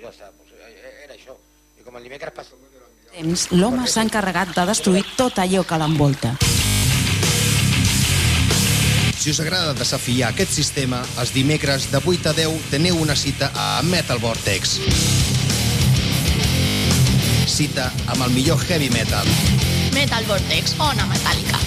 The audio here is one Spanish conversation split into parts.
ja està, era això. I com el dimecres passa... L'home s'ha encarregat de destruir tot allò que l'envolta. Si us agrada desafiar aquest sistema, els dimecres de 8 a 10 teniu una cita a Metal Vortex. Cita amb el millor heavy metal. Metal Vortex, ona metàl·lica.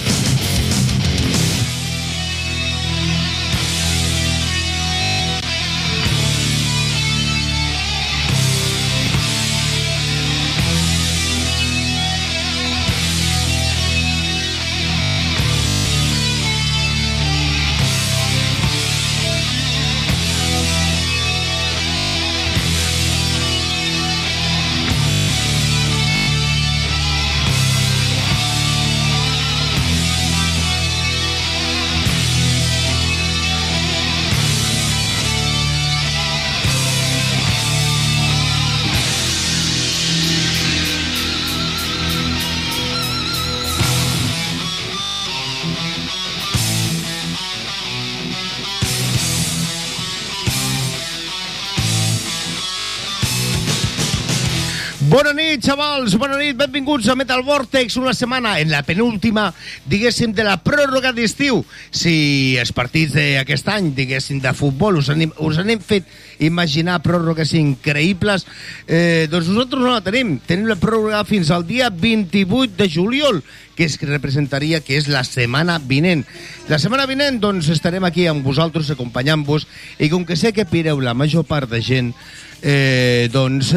Bona nit, xavals, bona nit, benvinguts a Metal Vortex, una setmana en la penúltima, diguéssim, de la pròrroga d'estiu. Si els partits d'aquest any, diguéssim, de futbol, us han fet imaginar pròrrogues increïbles, doncs nosaltres no la tenim. Tenim la pròrroga fins al dia 28 de juliol, que representaria que és la setmana vinent. La setmana vinent, doncs, estarem aquí amb vosaltres, acompanyant-vos, i com que sé que pireu la major part de gent, doncs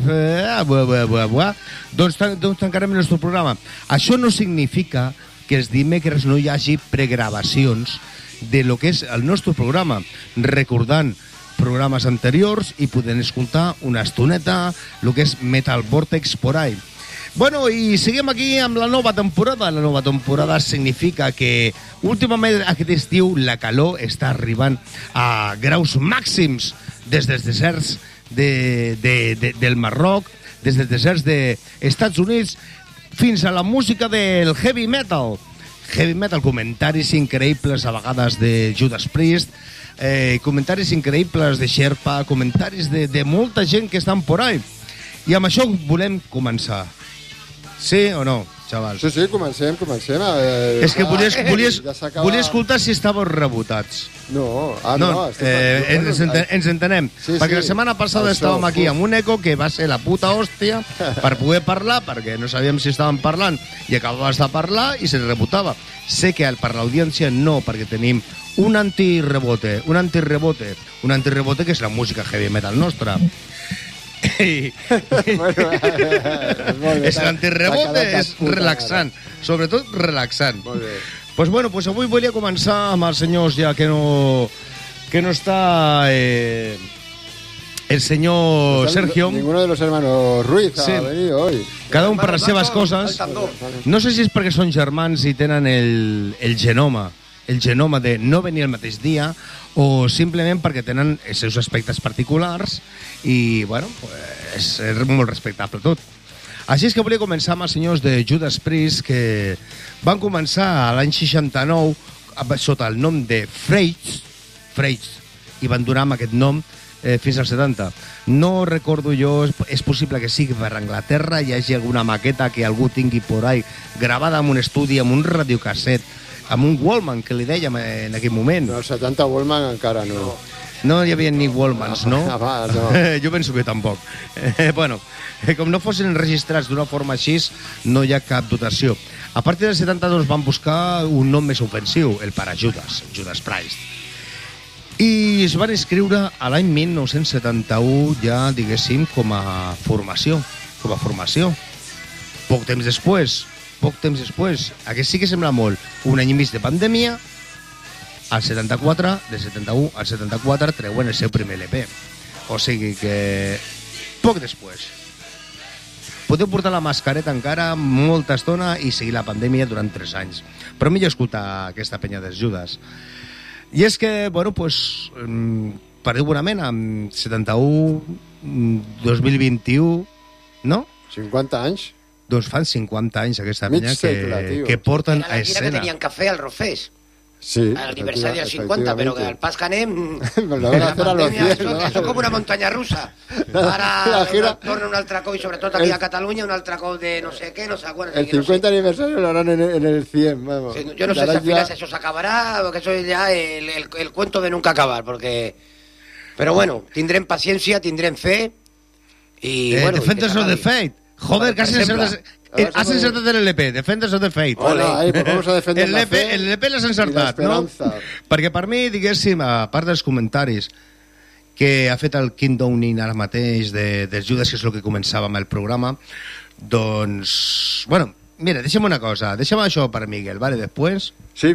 tancarem el nostre programa. Això no significa que els dimecres no hi hagi pregravacions de lo que és el nostre programa, recordant programes anteriors i podent escoltar una estoneta el que és Metal Vortex por ahí. Bueno, i seguim aquí amb la nova temporada. La nova temporada significa que últimament aquest estiu la calor està arribant a graus màxims des dels deserts del Marroc, des dels deserts dels Estats Units fins a la música del heavy metal. Heavy metal, comentaris increïbles a vegades de Judas Priest, comentaris increïbles de Sherpa, comentaris de molta gent que estan por ahí. I amb això volem començar. Sí o no, xavals? Sí, comencem. És que volia escoltar si estàveu rebotats. No, ens entenem. Perquè la setmana passada estàvem aquí amb un eco que va ser la puta hòstia per poder parlar, perquè no sabíem si estàvem parlant i acabaves de parlar i se rebotava. Sé que per l'audiència no, perquè tenim un antirrebote que és la música heavy metal nostra. És l'antirrebote, és relaxant, sobretot relaxant. Molt bé. Pues avui volia començar amb els senyors, ja que no està el señor Sergio. Ninguno de los hermanos Ruiz ha venido hoy. Cada un per les seves coses. No sé si és perquè són germans i tenen el genoma de no venir el mateix dia, o simplement perquè tenen els seus aspectes particulars i, bueno, és molt respectable tot. Així és que volia començar amb els senyors de Judas Priest, que van començar l'any 69 sota el nom de Freits, i van durar amb aquest nom fins al 70. No recordo jo, és possible que sigui per Anglaterra, hi hagi alguna maqueta que algú tingui por ahí, gravada en un estudi, amb un radiocasset, amb un Wallman, que li dèiem en aquell moment. No, el 70 Wallman encara no. No hi havia ni Wallmans, no? No. Jo penso que tampoc. Bueno, com no fossin registrats d'una forma així, no hi ha cap dotació. A partir del 72 van buscar un nom més ofensiu, el para Judas Priest. I es van escriure a l'any 1971 ja, diguéssim, com a formació. Poc temps després, aquest sí que sembla molt, un any i mig de pandèmia, al 74, del 71 al 74 treuen el seu primer LP. O sigui que poc després. Podeu portar la mascareta encara molta estona i seguir la pandèmia durant 3 anys. Però millor escoltar aquesta penya dels Judas. I és que, bueno, pues, per dir bonament, amb 71, 2021, no? 50 anys? Doncs fan 50 anys aquesta penya que porten a escena. Que tenien cafè al Rofés. Sí. Al aniversario del 50, pero que al pas que anem... Lo van a hacer a los 100, ¿no? Això com una muntanya russa. La Ara gira- torna un altre cop, i sobretot aquí a Catalunya, un altre cop de no sé què, no sé quan. El 50 aniversario lo harán en el 100, vamos. Sí, yo no sé si al final eso se acabará, porque eso es ya el cuento de nunca acabar, porque... Pero bueno, tindrem paciencia, tindrem fe, y bueno... Defenders of the Fate. Joder, que has encertat en l'LP. Defenders of the Fate. Hola, pues vamos a defender la fe El l'LP l'has y la encertat, no? esperanza. Perquè per mi, diguéssim, a part dels comentaris que ha fet el Kim Downing ara mateix dels Judas, que és el que començava amb el programa, doncs... Bueno, mira, deixa'm una cosa. Deixa'm això per Miguel, ¿vale? Després... Sí,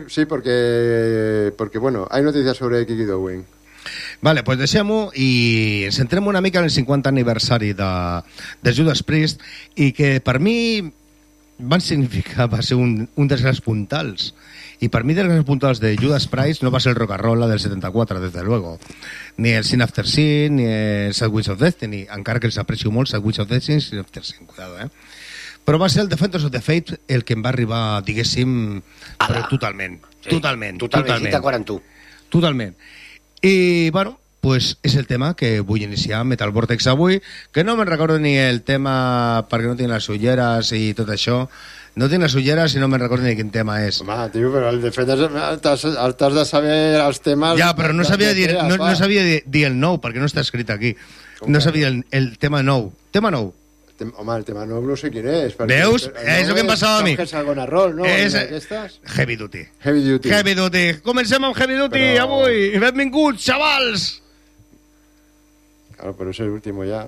porque bueno, hay noticias sobre Kiki Downing. Vale, pues deixem-ho i ens centrem una mica en el 50 aniversari de Judas Priest, i que per mi va ser un dels grans puntals, i per mi dels grans puntals de Judas Priest no va ser el rock and roll del 74, desde luego, ni el Sin After Sin ni el Sad Witch of Destiny, encara que els aprecio molt, Sad Witch of Destiny i Sin After Sin, cuidado, però va ser el Defenders of the Fate el que em va arribar, diguéssim, però totalment, Sí, totalment, cita 40. totalment. I, bueno, pues és el tema que vull iniciar Metal Vortex avui, que no me'n recordo ni el tema perquè no tinc les ulleres i tot això. No tinc les ulleres i no me'n recordo ni quin tema és. Home, tio, però el Defenders t'has de saber els temes... Ja, però no sabia dir el nou, perquè no està escrit aquí. No sabia el tema nou. Tema nou. Home, el tema nou no sé quin és. Veus? És el que em passava a mi. És el Gonarrol, no? És Aquestes? Heavy Duty. Heavy Duty. Heavy Duty. Comencem amb Heavy Duty avui. Benvinguts, xavals! Claro, pero es el último ya.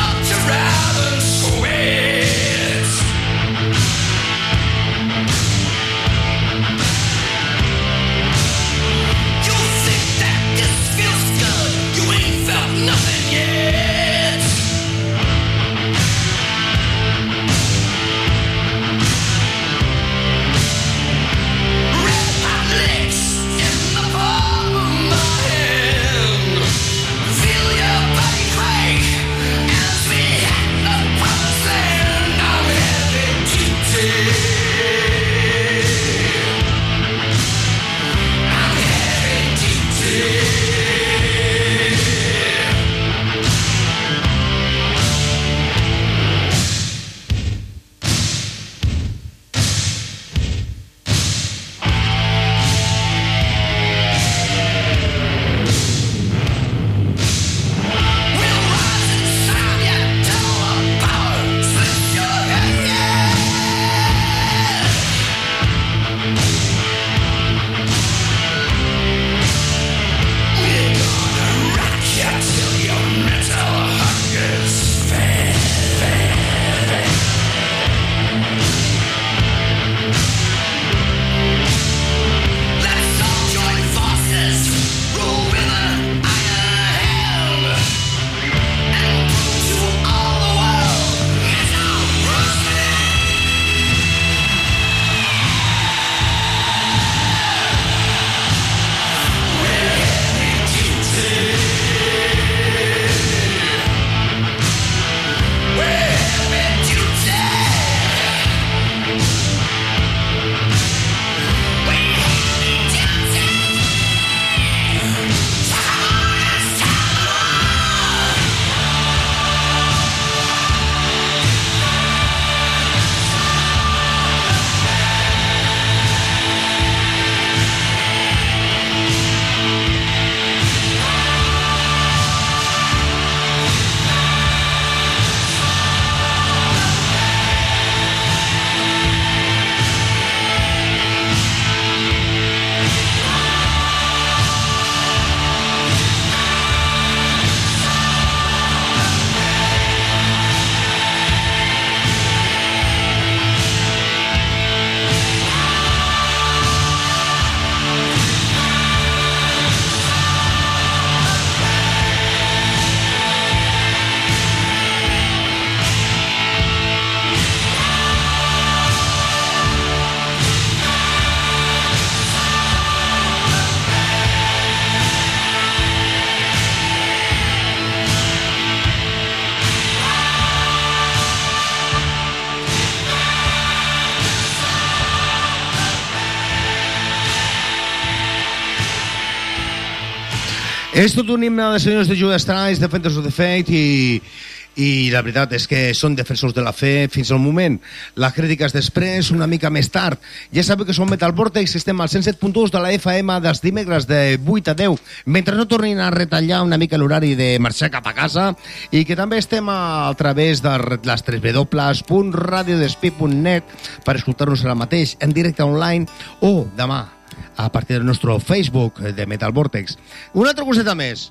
Rather sweat. És tot un himne de senyors de Judas Priest, Defenders of the Faith, i la veritat és que són defensors de la fe fins al moment. Les crítiques després, una mica més tard. Ja sabeu que som Metal Vortex, estem al 107.2 de la FM dels dimecres de 8 a 10, mentre no tornin a retallar una mica l'horari de marxar cap a casa, i que també estem a través de les www.radiodespí.net per escoltar-nos ara mateix en directe online o demà a partir del nostre Facebook de Metal Vortex. Una altra coseta més,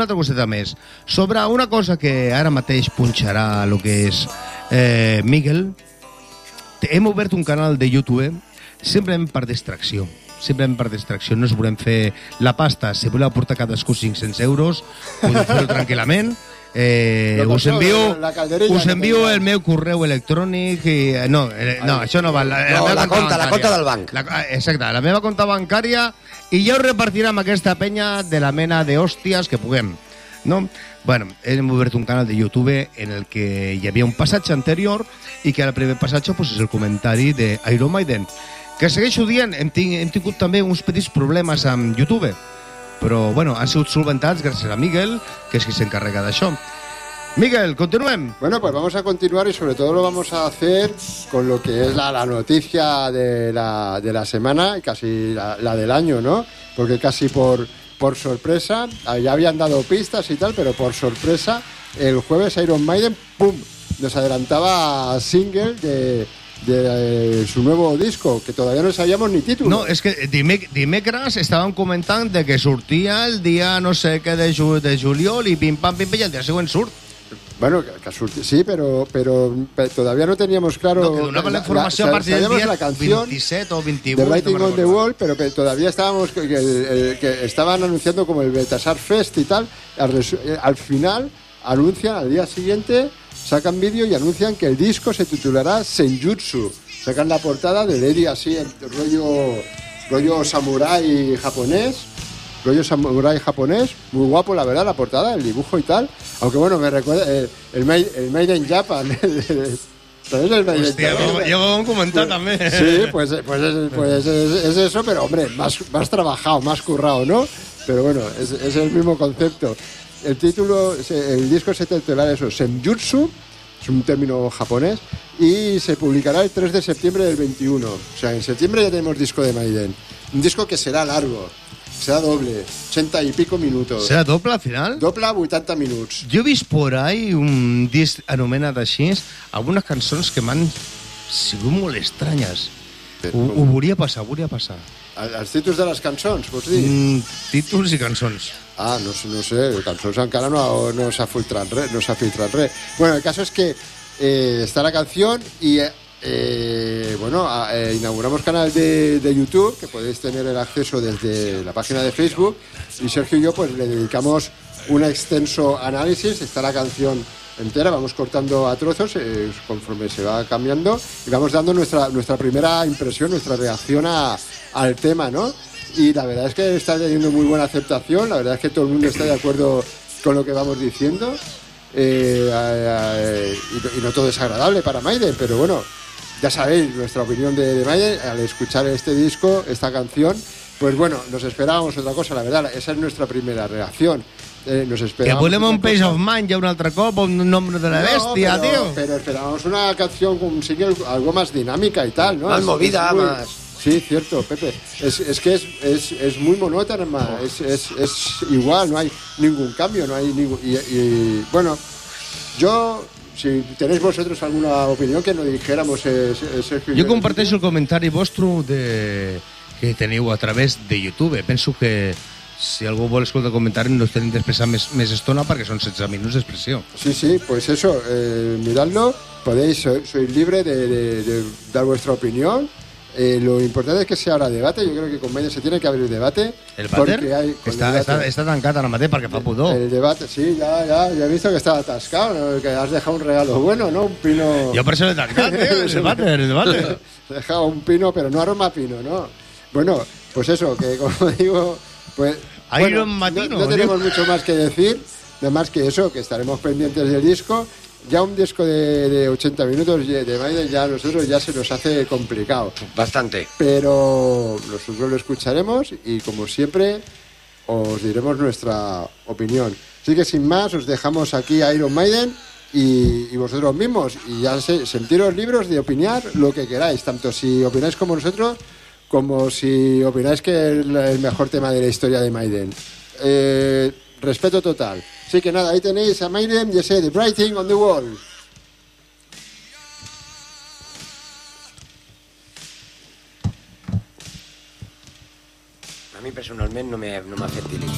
sobre una cosa que ara mateix punxarà el que és Miguel. Hem obert un canal de YouTube simplement per distracció. No ens volem fer la pasta. Si voleu aportar cadascú 500 euros, podeu fer-ho tranquil·lament. Us envio el meu correu electrònic i, no, això no val. La conta del banc. Exacte, la meva compte bancària, i ja ho repartirem aquesta penya de la mena d'hòsties que puguem, no? Bueno, hem obert un canal de YouTube en el que hi havia un passatge anterior i que el primer passatge pues, és el comentari d'Iron Maiden, que segueixo dient, hem tingut també uns petits problemes amb YouTube, però bueno, han sigut solventats gràcies a Miguel, que és qui s'encarrega d'això. Miguel, continuem. Bueno, pues vamos a continuar y sobre todo lo vamos a hacer con lo que es la noticia de la semana y casi la del año, ¿no? Porque casi por sorpresa, ya habían dado pistas y tal, pero por sorpresa, el jueves Iron Maiden, ¡pum!, nos adelantaba single de su nuevo disco, que todavía no sabíamos ni título. No, és que dimecres estàvem comentant de que sortia el dia no sé què de juliol i pim-pam, i el dia següent surt. Bueno, sí, pero todavía no teníamos claro. No, que donava la informació a partir del dia 27 o 28. The Writing on the Wall, pero todavía estábamos que estaban anunciando como el Betasar Fest y tal. Al final anuncian, al día siguiente sacan vídeo y anuncian que el disco se titulará Senjutsu. Sacan la portada de Lady así, el rollo samurái japonés. Muy guapo, la verdad, la portada, el dibujo y tal. Aunque bueno, me recuerda el Made in Japan. ¿Sabes el Made in Japan? Ja ho vam comentar també. Sí, pues es eso, pero hombre, más trabajado, más currado, ¿no? Pero bueno, es el mismo concepto. El disco se titulará eso, Senjutsu, es un término japonés, y se publicará el 3 de septiembre del 21. O sea, en septiembre ya tenemos disco de Maiden. Un disco que será largo. Serà doble, 80 i pico minutos. Serà doble, al final? Doble, 80 minuts. Jo he vist por ahí un disc anomenat així, algunes cançons que m'han sigut molt estranyes. Ho volia passar. Els títols de les cançons, vols dir? Títols i cançons. No sé, cançons encara no s'ha filtrat res. Bueno, el caso es que está la canción y... inauguramos canal de YouTube, que podéis tener el acceso desde la página de Facebook, y Sergio y yo pues le dedicamos un extenso análisis. Está la canción entera, vamos cortando a trozos conforme se va cambiando y vamos dando nuestra primera impresión, nuestra reacción al tema, ¿no? Y la verdad es que está teniendo muy buena aceptación, la verdad es que todo el mundo está de acuerdo con lo que vamos diciendo, y no todo es agradable para Maiden, pero bueno, ya sabéis nuestra opinión de Maiden al escuchar este disco, esta canción. Pues bueno, nos esperábamos otra cosa, la verdad, esa es nuestra primera reacción. Nos esperábamos. Que volem un Page of Mind ya un altre cop, un nombre de la bestia, tío. Pero esperábamos una canción con un single algo más dinámica y tal, ¿no? Más movida, más. Sí, cierto, Pepe. Es que es muy monótona, es igual, no hay ningún cambio, no hay ningún. Y bueno, yo. Si tenéis vosotros alguna opinión que nos dijéramos, Sergio. Jo comparteixo el comentari vostre que teniu a través de YouTube. Penso que si algú vol escoltar el comentari no tenim d'expressar més estona perquè són 16 minuts d'expressió. Sí, pues eso, miradlo, sois libre de dar vuestra opinión. Lo importante es que se abra debate. Yo creo que con Maiden se tiene que abrir debate. El vàter està tancat ara mateix perquè fa pudor. El debate, sí, ya he visto que estaba atascado, ¿no? Que has dejado un regalo bueno, ¿no? Un pino. Yo por eso le he tancat, el debate. He dejado un pino, pero no aroma pino, ¿no? Bueno, pues eso, que como digo, pues Iron Matino. No tenemos mucho más que decir, nada más que eso, que estaremos pendientes del disco. Ya un disco de 80 minutos de Maiden ya a nosotros ya se nos hace complicado. Bastante. Pero nosotros lo escucharemos y como siempre os diremos nuestra opinión. Así que sin más, os dejamos aquí a Iron Maiden y vosotros mismos. Y ya sentiros libres de opinar lo que queráis, tanto si opináis como nosotros, como si opináis que es el mejor tema de la historia de Maiden. Respeto total. Así que nada, ahí tenéis a Maiden y ese The Writing on the Wall. A mi personalment no m'ha fet tilir.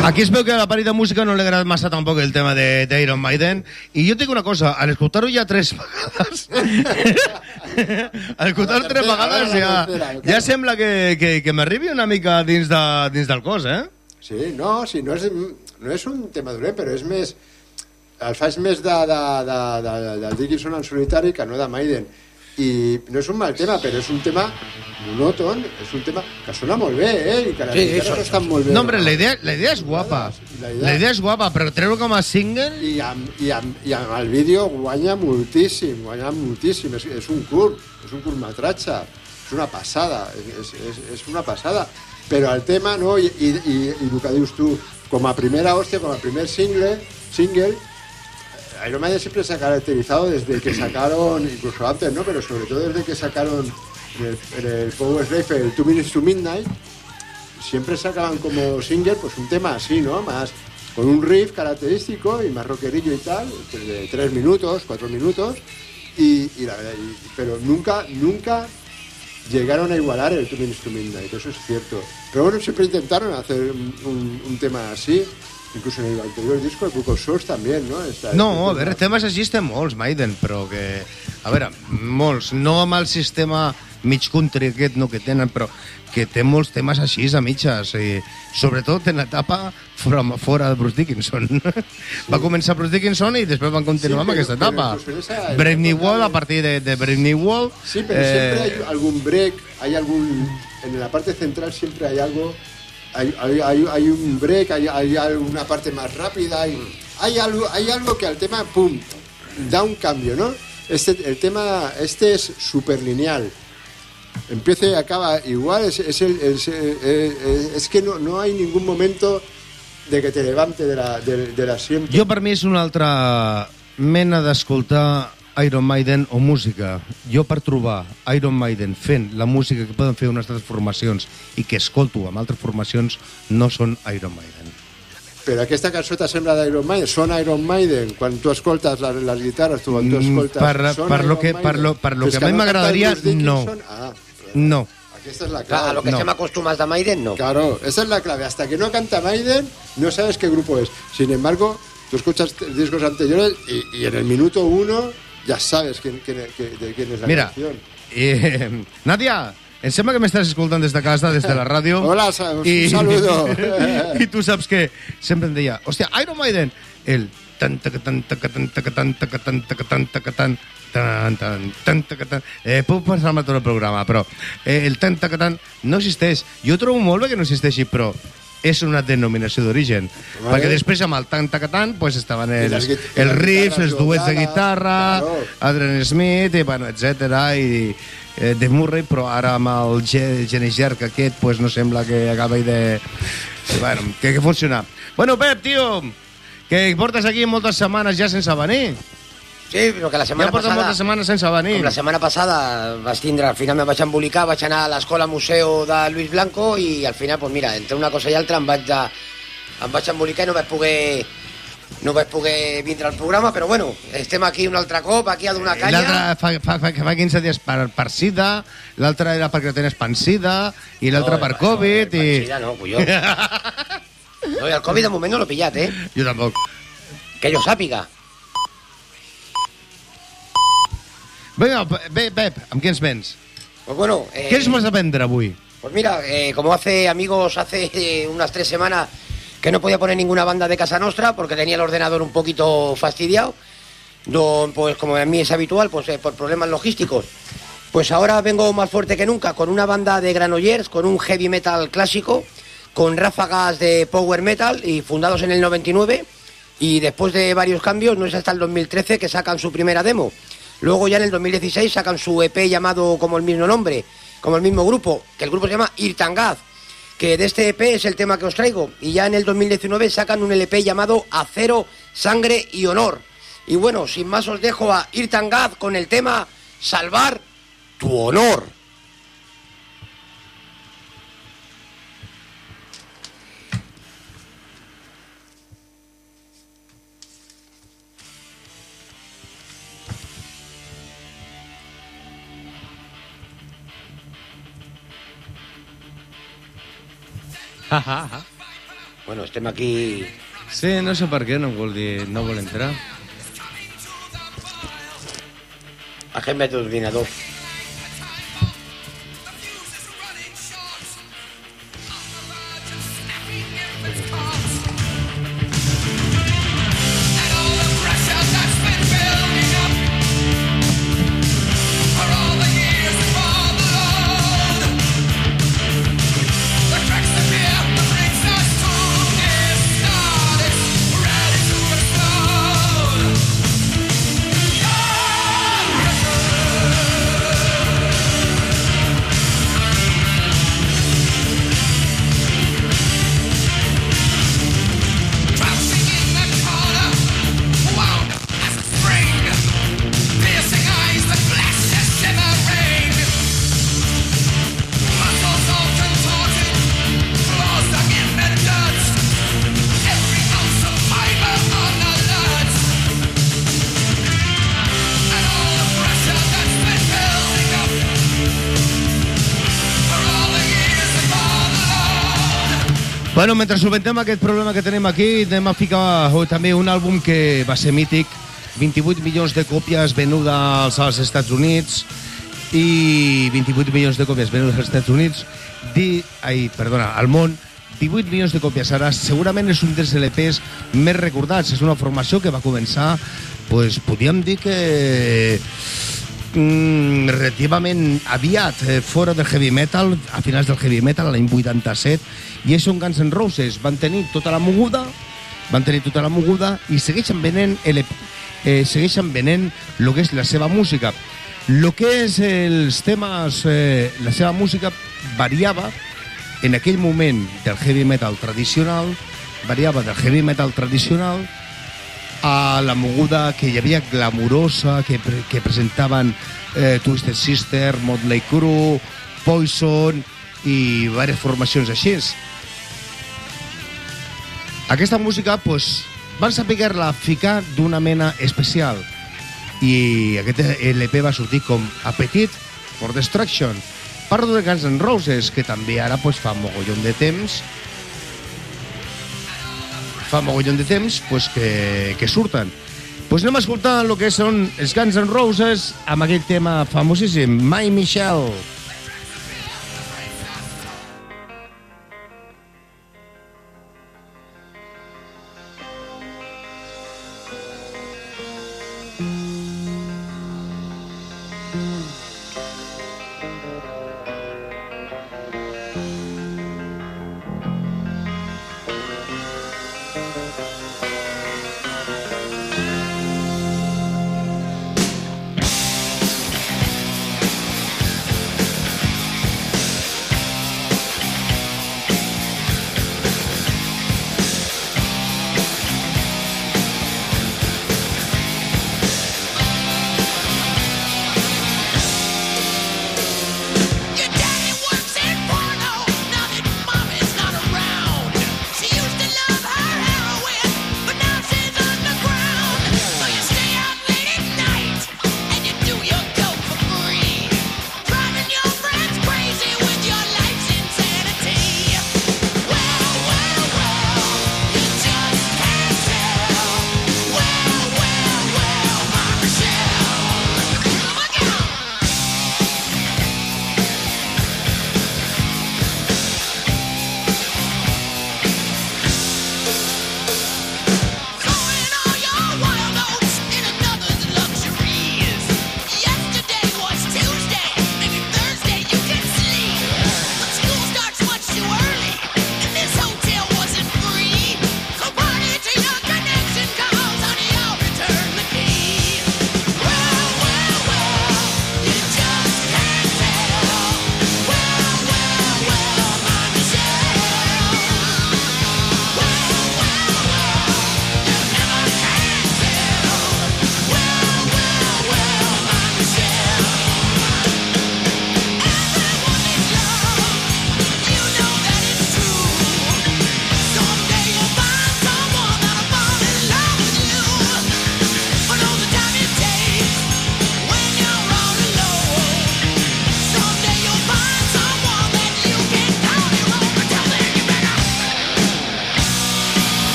Aquí es veu que a la pari de música no li agrada massa tampoc el tema d'Iron Maiden. I jo tinc una cosa, al escoltar-ho ja 3 vegades... al escoltar-ho 3 vegades ja sembla que m'arribi una mica dins del cos, eh? Sí, no és un tema dolent, però és més... El faig més del Dickinson en solitari que no de Maiden. I no és un mal tema, però és un tema monòton, és un tema que sona molt bé, i que les guitarres estan molt bé. No, hombre, la idea és guapa. La idea és guapa, però treure com a single... I amb el vídeo guanya moltíssim. És un curtmetratge, és una passada, és una passada. Però el tema, no, i el que dius tu, com a primera hòstia, com a primer single, Iron Maiden siempre se ha caracterizado desde que sacaron, incluso antes, ¿no? Pero sobre todo desde que sacaron en el Power Slave, el 2 Minutes to Midnight, siempre sacaban como single pues un tema así, ¿no? Más con un riff característico y más rockerillo y tal, de 3 minutos, 4 minutos, y la verdad, pero nunca llegaron a igualar el 2 Minutes to Midnight, eso es cierto. Pero bueno, siempre intentaron hacer un tema así. Incluso en el anterior disco, el Book of Souls, també, no? No, a veure, temes així estem molts, Maiden, però que... A veure, molts, no amb el sistema mig country aquest, no, que tenen, però que té molts temes així a mitges, i sobretot en l'etapa fora de Bruce Dickinson. Sí. Va començar Bruce Dickinson i després van continuar amb aquesta etapa. Brave New World, a partir de Brave New World... Sí, pero siempre hay algún break, en la parte central siempre hay algo... Hay un break, hay una parte más rápida, hay algo que al tema, pum, da un cambio, ¿no? El tema es súper lineal. Empieza y acaba igual, es que no hay ningún momento de que te levante de l'asiento. Jo, per mi, és una altra mena d'escoltar Iron Maiden o música. Jo, per trobar Iron Maiden fent la música que poden fer unes altres formacions i que escolto amb altres formacions, no són Iron Maiden. Però aquesta cançó t'assembla d'Iron Maiden? Són Iron Maiden? Quan tu escoltes les guitarres, quan tu escoltes... Per lo que a mi m'agradaria, no. No. Aquesta es la clave. Claro, a lo que estem acostumats de Maiden, no. Claro, esa es la clave. Hasta que no canta Maiden, no sabes qué grupo es. Sin embargo, tú escuchas discos anteriores y en el minuto 1 ya sabes de quién es la canción. Nadia, em sembla que m'estàs escoltant des de casa, des de la ràdio. Hola, un saludo. I tu saps que sempre em deia, hòstia, Iron Maiden, el puc passar-me tot el programa, però el no existeix. Jo trobo molt bé que no existeixi, però és una denominació d'origen, perquè després amb el tan-tacatan pues estaven els riffs, els duets de guitarra, Adrian Smith, i bueno, etcètera, i de Murray, però ara amb el Jenny Jerk aquest, pues no sembla que acabi de... Bueno, que funciona. Bueno, Pep, tio, que portes aquí moltes setmanes ja sense venir. Sí, però que la setmana passada... Ja portes moltes setmanes sense venir. Com la setmana passada vaig tindre, al final me vaig embolicar, vaig anar a l'escola museu de Luis Blanco i al final, pues mira, entre una cosa i altra em vaig embolicar i no vaig poder vindre al programa, però bueno, estem aquí un altre cop, aquí a donar canya. L'altre fa 15 dies per sida, l'altre era perquè tenies pansida i l'altre per Covid. Pansida no, collons. No, i el Covid de moment no l'he pillat, eh? Jo tampoc. Que jo sàpiga. Venga, Pep, amb què ens vens? Pues bueno... ¿Qué ens vas a vendre avui? Pues mira, como hace unas 3 semanas que no podía poner ninguna banda de casa nostra porque tenía el ordenador un poquito fastidiado, pues como a mí es habitual, pues por problemas logísticos. Pues ahora vengo más fuerte que nunca con una banda de Granollers, con un heavy metal clásico, con ráfagas de power metal y fundados en el 99 y después de varios cambios, no es hasta el 2013 que sacan su primera demo. Luego ya en el 2016 sacan su EP llamado como el mismo nombre, como el mismo grupo, que el grupo se llama Irtangaz, que de este EP es el tema que os traigo. Y ya en el 2019 sacan un LP llamado Acero, Sangre y Honor. Y bueno, sin más os dejo a Irtangaz con el tema Salvar tu Honor. bueno, estem aquí... Sí, no sé per què no vol entrar. Agenda de ordinador. Bueno, mentre solventem aquest problema que tenim aquí, anem a ficar també un àlbum que va ser mític, 28 milions de còpies venudes als Estats Units i 28 milions de còpies venudes als Estats Units, al món, 18 milions de còpies. Ara, segurament és un dels LPs més recordats. És una formació que va començar, pues, podríem dir que relativament aviat fora del heavy metal, a finals del heavy metal, l'any 87, i és on Guns N' Roses van tenir tota la moguda i segueixen venent el que és la seva música. El que és els temes, la seva música variava en aquell moment del heavy metal tradicional, a la moguda que hi havia glamurosa, que presentaven Twisted Sister, Motley Crue, Poison i diverses formacions així. Aquesta música, pues, van saber-la ficar d'una mena especial i aquest LP va sortir com Appetite for Destruction. Parlo de Guns N' Roses, que també ara, pues, fa mogollon de temps pues, que surten. Pues anem a escoltar el que són els Guns N' Roses amb aquell tema famosíssim, My Michelle.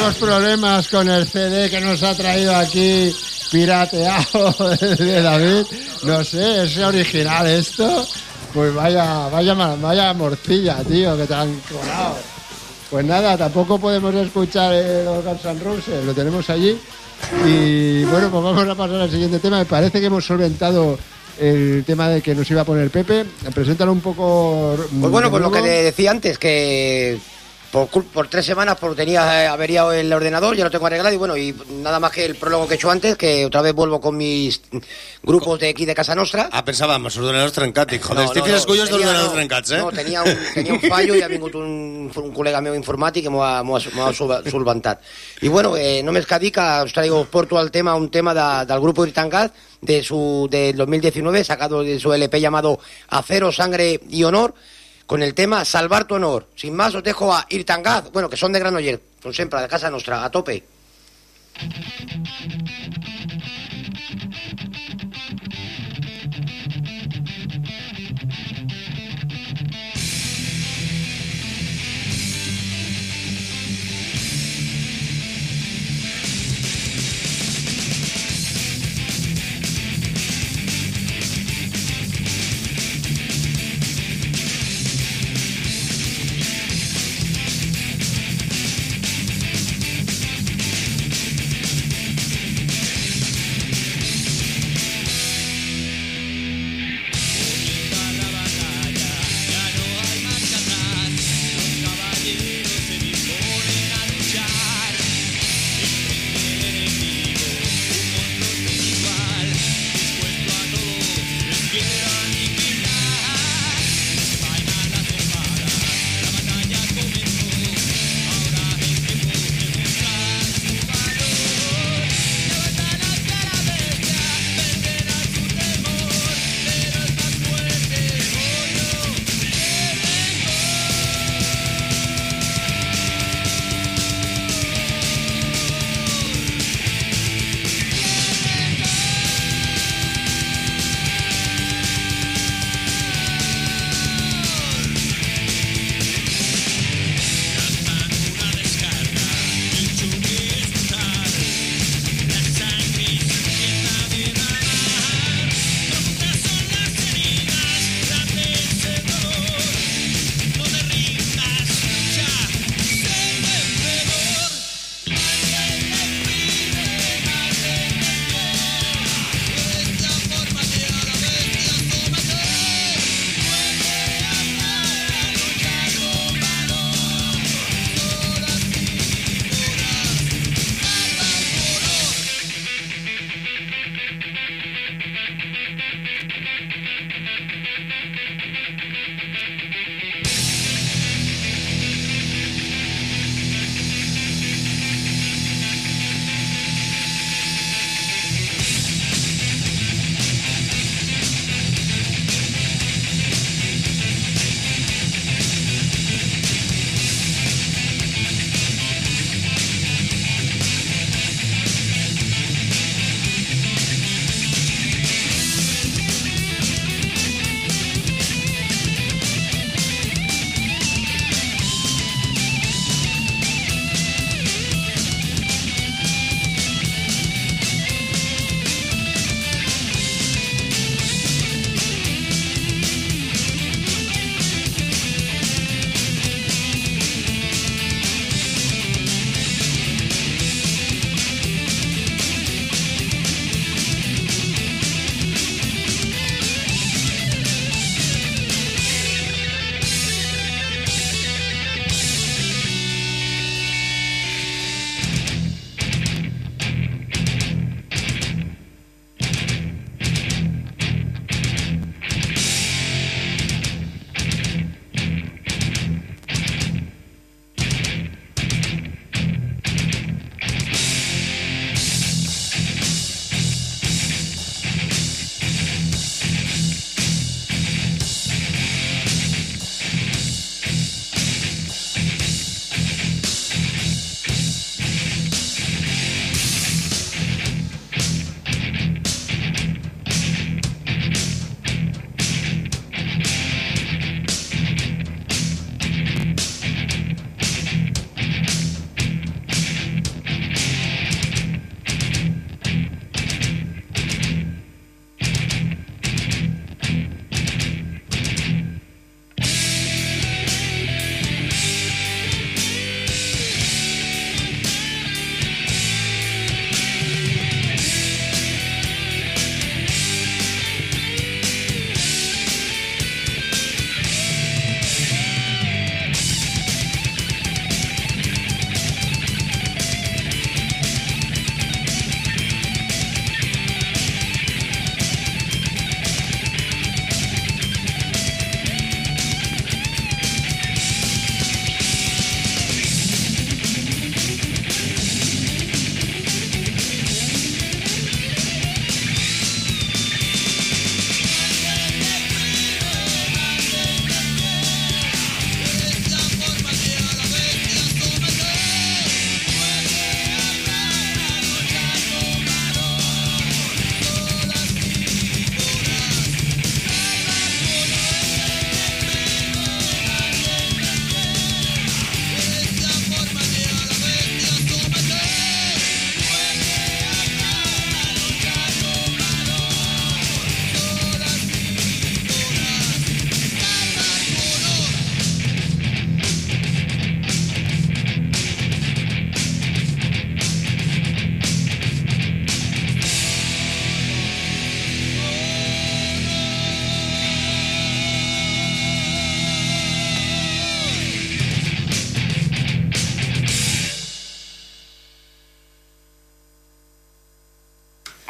tenemos problemas con el CD que nos ha traído aquí pirateado de David. No sé, ¿es original esto? Pues vaya morcilla, tío, que te han colado. Pues nada, tampoco podemos escuchar los Guns N' Roses, lo tenemos allí. Y bueno, pues vamos a pasar al siguiente tema. Me parece que hemos solventado el tema de que nos iba a poner Pepe. Preséntalo un poco. Pues bueno, pues lo que le decía antes, que por 3 semanas tenía averiado el ordenador, ya lo tengo arreglado y bueno, y nada más que el prólogo que he hecho antes, que otra vez vuelvo con mis grupos de aquí de Casa Nostra. Pensàvem, ordenadors trencats, joder, estic fent escollos d'ordenadors trencats, No, tenia un fallo i ha vingut un col·lega meu informàtic que m'ho ha solventat. I bueno, només que dir que os porto al tema, un tema del grupo Irtangaz del 2019, sacado de su LP llamado Acero, Sangre y Honor, con el tema Salvar tu honor. Sin más, os dejo a Irtangaz, bueno, que son de Granollers, son sempre de Casa Nostra, a tope.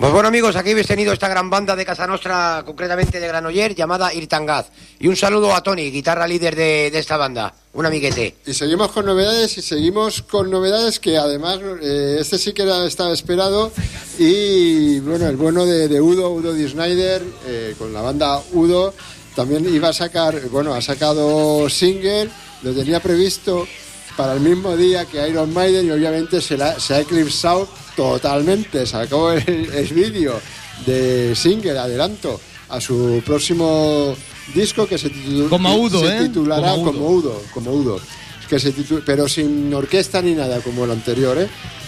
Pues bueno, amigos, aquí habéis tenido esta gran banda de Casa Nostra, concretamente de Granollers, llamada Irtangaz. Y un saludo a Tony, guitarra líder de esta banda, un amiguete. Y seguimos con novedades, que además este sí que estaba esperado. Y bueno, el bueno de Udo D. Snyder, con la banda Udo, también iba a sacar, ha sacado single, lo tenía previsto para el mismo día que Iron Maiden y obviamente se ha eclipsado totalmente. Sacó el vídeo de single, adelanto, a su próximo disco que se titulará como Udo, pero sin orquesta ni nada como el anterior,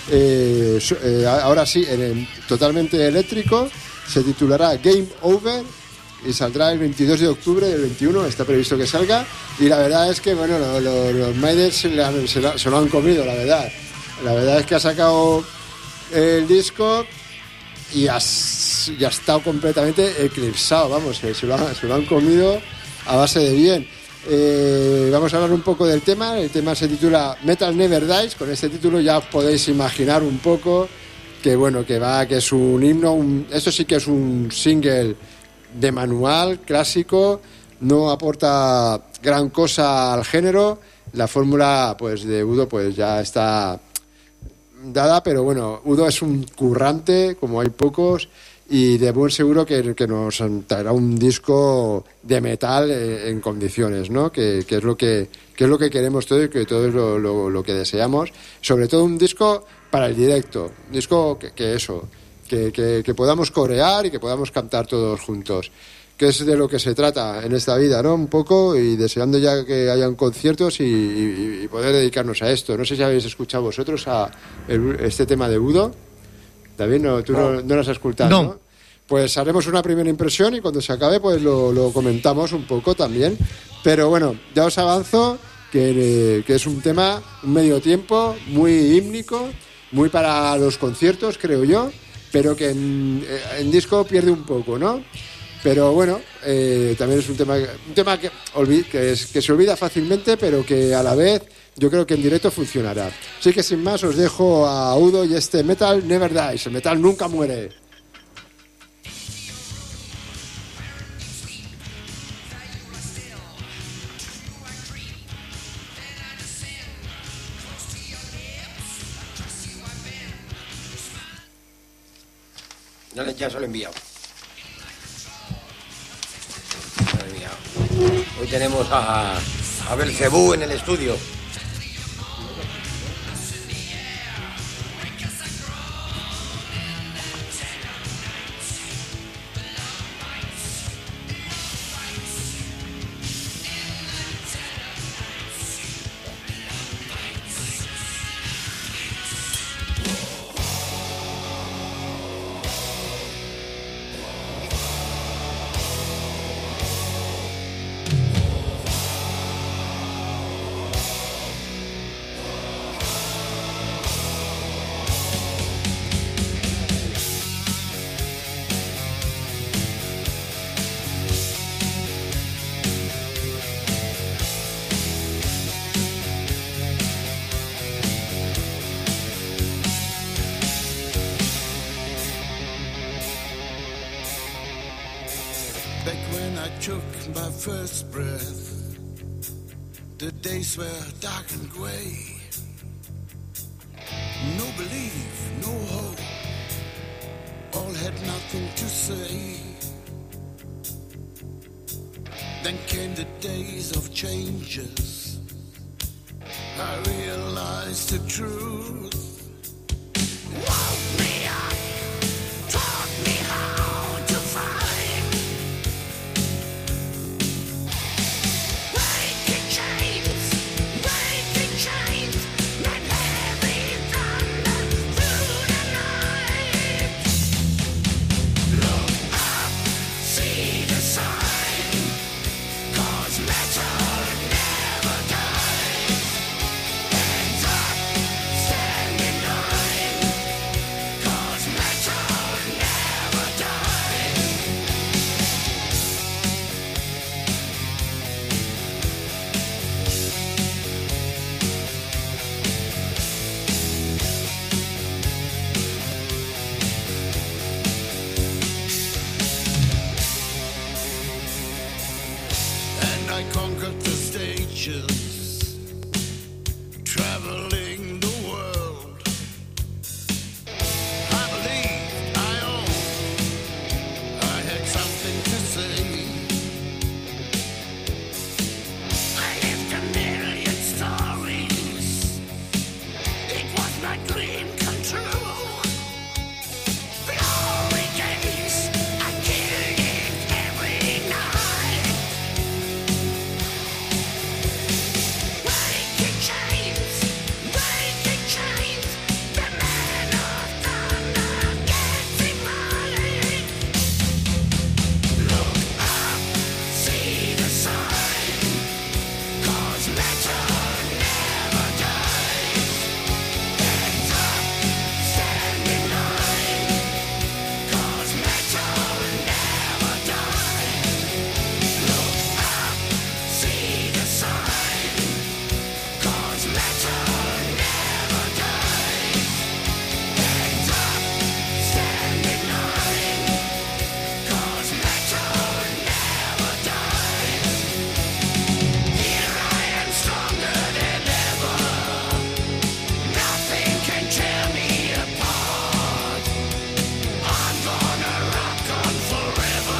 ahora sí, totalmente eléctrico, se titulará Game Over y saldrá el 22 de octubre del 21, está previsto que salga. Y la verdad es que los Maiden se lo han comido, la verdad es que ha sacado el disco y ha estado completamente eclipsado, vamos, se lo han comido a base de bien. Vamos a hablar un poco del tema. El tema se titula Metal Never Dies. Con este título ya os podéis imaginar un poco que es un himno, esto sí que es un single de manual clásico, no aporta gran cosa al género. La fórmula de Udo ya está dada, pero bueno, Udo es un currante como hay pocos y de buen seguro que nos traerá un disco de metal en condiciones, ¿no? Que es lo que queremos todos y que todo es lo que deseamos, sobre todo un disco para el directo, un disco que podamos corear y que podamos cantar todos juntos, que es de lo que se trata en esta vida, ¿no? Un poco, y deseando ya que hayan conciertos y poder dedicarnos a esto. No sé si habéis escuchado vosotros este tema de Udo. David, tú no lo has escuchado, ¿no? Pues haremos una primera impresión y cuando se acabe pues lo comentamos un poco también. Pero bueno, ya os avanzo que es un tema, un medio tiempo, muy hímnico, muy para los conciertos, creo yo, pero que en disco pierde un poco, ¿no? Pero bueno, también es un tema que se olvida fácilmente, pero que a la vez yo creo que en directo funcionará. Así que sin más os dejo a Udo y este Metal Never Dies. El metal nunca muere. Ya se lo he enviado. Hoy tenemos a Belcebú en el estudio. Took my first breath, the days were dark and grey. No belief, no hope, all had nothing to say. Then came the days of changes, I realized the truth. Woke me up, taught me how to fight. Metal never dies. Hands up, stand adventures, traveling the world. I believed I owned, I had something to say. I lived a million stories, it was my dream come true. Glory days, I killed it every night. Breaking chains, the man of thunder getting mine. Look up, see the sign, 'cause metal never dies. Hands up, stand in line, 'cause metal never dies. Look up, see the sign, 'cause metal never dies. Hands up, stand in line, 'cause metal never dies. Here I am stronger than ever, nothing can tear me apart. I'm gonna rock on forever,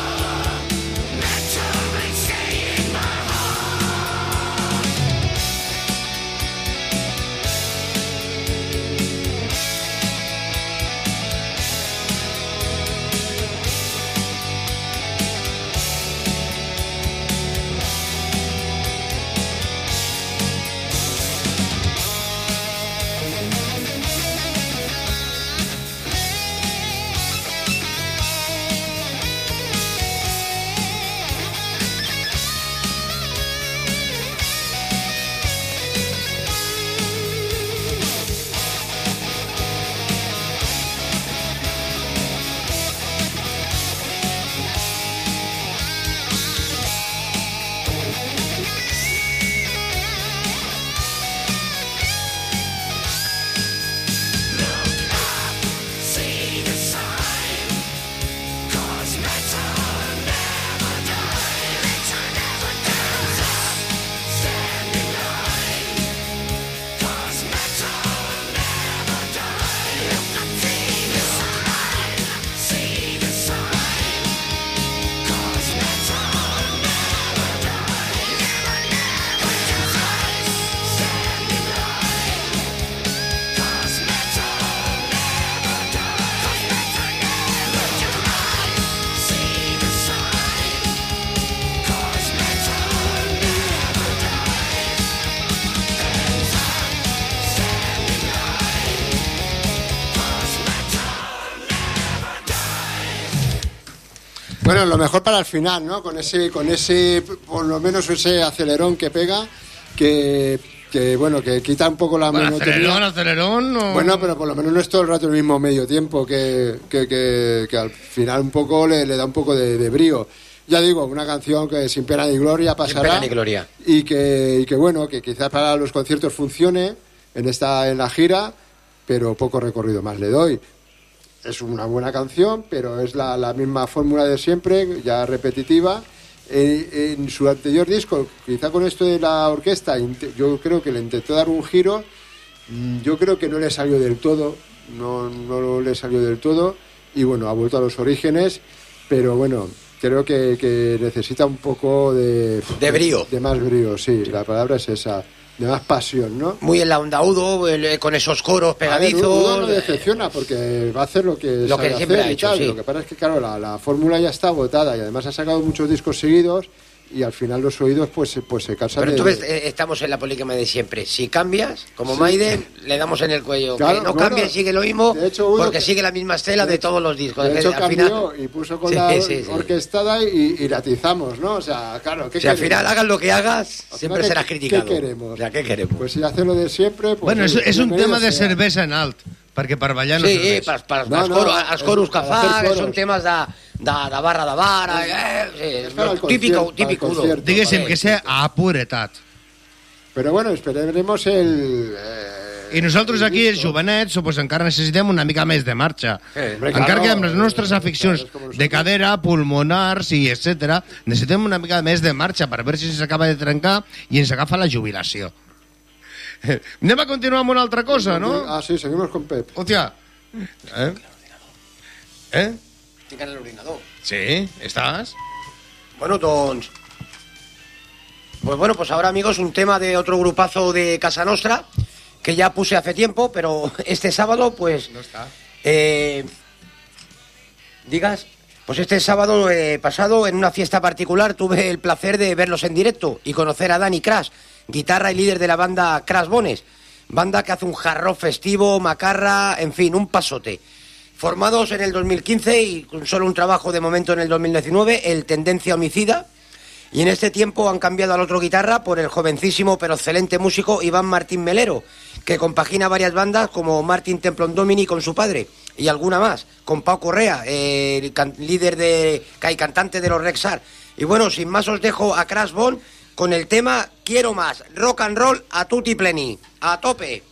metal will stay in my heart. See the sign, 'cause metal never dies. Metal never dies. Stand in line, 'cause metal never dies. Look up, see the sign, 'cause metal never dies. Never dies. Stand in line, 'cause metal never dies. See the sign, 'cause metal never dies. Hands up, stand in line, 'cause metal never dies. Bueno, lo mejor para el final, ¿no? Con ese, por lo menos ese acelerón que pega, que bueno, que quita un poco la monotonía. Acelerón. No. Bueno, pero por lo menos no es todo el rato el mismo medio tiempo, que al final un poco le da un poco de brío. Ya digo, una canción que sin pena ni gloria pasará. Sin pena ni gloria. Y que bueno, que quizás para los conciertos funcione en la gira, pero poco recorrido más le doy. Es una buena canción, pero es la misma fórmula de siempre, ya repetitiva. En su anterior disco, quizá con esto de la orquesta, yo creo que le intentó dar un giro. Yo creo que no le salió del todo, no le salió del todo, y bueno, ha vuelto a los orígenes, pero bueno, creo que necesita un poco de brío. De más brío, sí, la palabra es esa. De más pasión, ¿no? Muy en la onda Udo, con esos coros pegadizos. Udo no decepciona porque va a hacer lo que sabe siempre hacer ha hecho, sí. Lo que pasa es que, claro, la fórmula ya está agotada y además ha sacado muchos discos seguidos y al final los oídos pues se cansan. Pero tú ves, estamos en la política de siempre. Si cambias, como Maiden, le damos en el cuello. Claro, que no cambie, sigue lo mismo, de hecho, Udo, porque sigue la misma estela de todos los discos. De hecho, al cambió final, y puso con la orquestada y la atizamos, ¿no? O sea, claro, ¿qué si al final hagas lo que hagas, siempre final, serás criticado. ¿Qué queremos? O sea, ¿qué queremos? Pues si hace lo de siempre... Pues, bueno, és un tema de cervesa en alt, perquè per ballar no serveix. Sí, els coros que fa, que són temes de barra de bar, típico Udo. Diguéssim que sea apuretat. Pero bueno, esperaremos I nosaltres aquí, els jovenets, pues, encara necessitem una mica més de marxa. Encara que amb les nostres aficions de cadera, pulmonars i etc, necessitem una mica més de marxa per veure si s'acaba de trencar i ens agafa la jubilació. Anem a continuar amb una altra cosa, no? Ah, sí, seguimos con Pep. Hòstia. Tinc en l'ordinador. Sí, ¿estás? Bueno, doncs... Pues bueno, pues ahora, amigos, un tema de otro grupazo de Casa Nostra, que ya puse hace tiempo, pero este sábado, pues... No está. Digas... Pues este sábado pasado, en una fiesta particular, tuve el placer de verlos en directo y conocer a Dani Crash, guitarra y líder de la banda Crash Bones, banda que hace un jarro festivo, macarra, en fin, un pasote. Formados en el 2015 y con solo un trabajo de momento en el 2019, el Tendencia Homicida, y en este tiempo han cambiado al otro guitarra por el jovencísimo pero excelente músico Iván Martín Melero, que compagina varias bandas como Martin Templon Domini con su padre y alguna más, con Pau Correa, líder y cantante de los Rexar. Y bueno, sin más os dejo a Crash Bone con el tema Quiero Más, rock and roll a tutti pleni, a tope.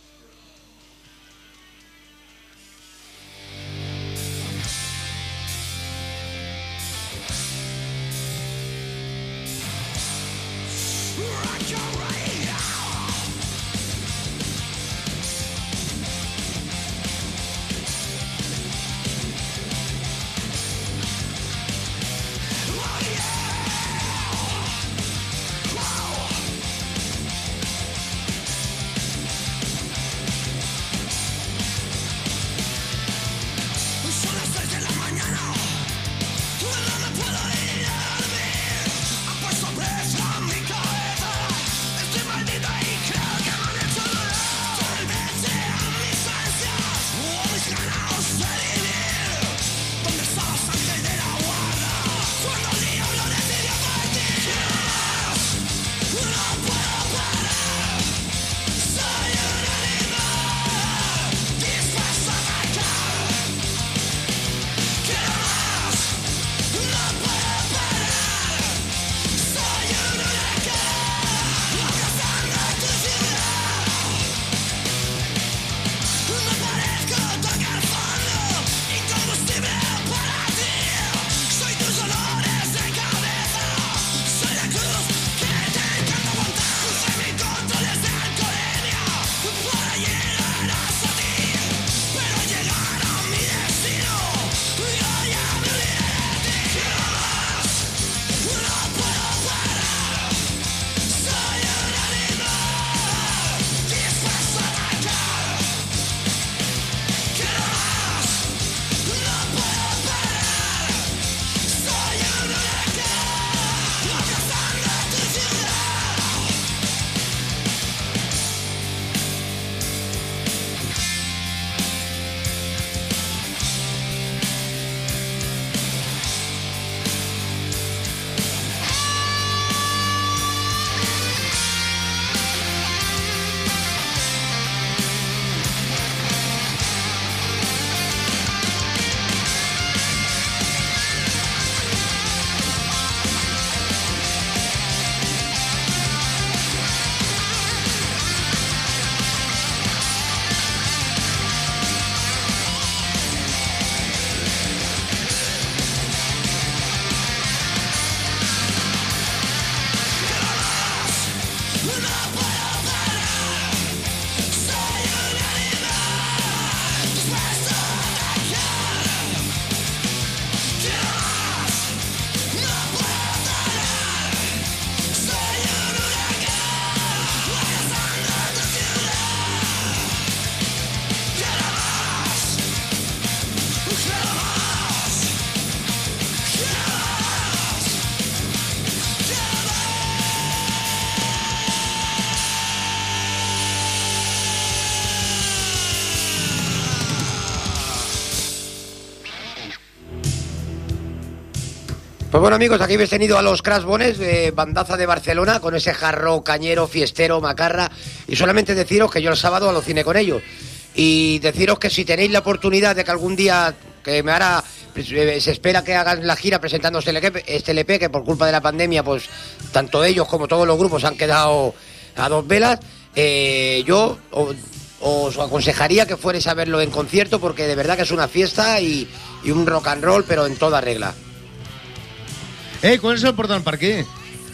Pues bueno, amigos, aquí habéis tenido a los Crash Bones, bandaza de Barcelona, con ese jarro cañero, fiestero, macarra, y solamente deciros que yo el sábado aluciné con ellos. Y deciros que si tenéis la oportunidad de que algún día, que me hará, se espera que hagan la gira presentando este LP, que por culpa de la pandemia, pues tanto ellos como todos los grupos han quedado a dos velas, yo os aconsejaría que fuerais a verlo en concierto, porque de verdad que es una fiesta y un rock and roll, pero en toda regla. Quan és el portant per aquí?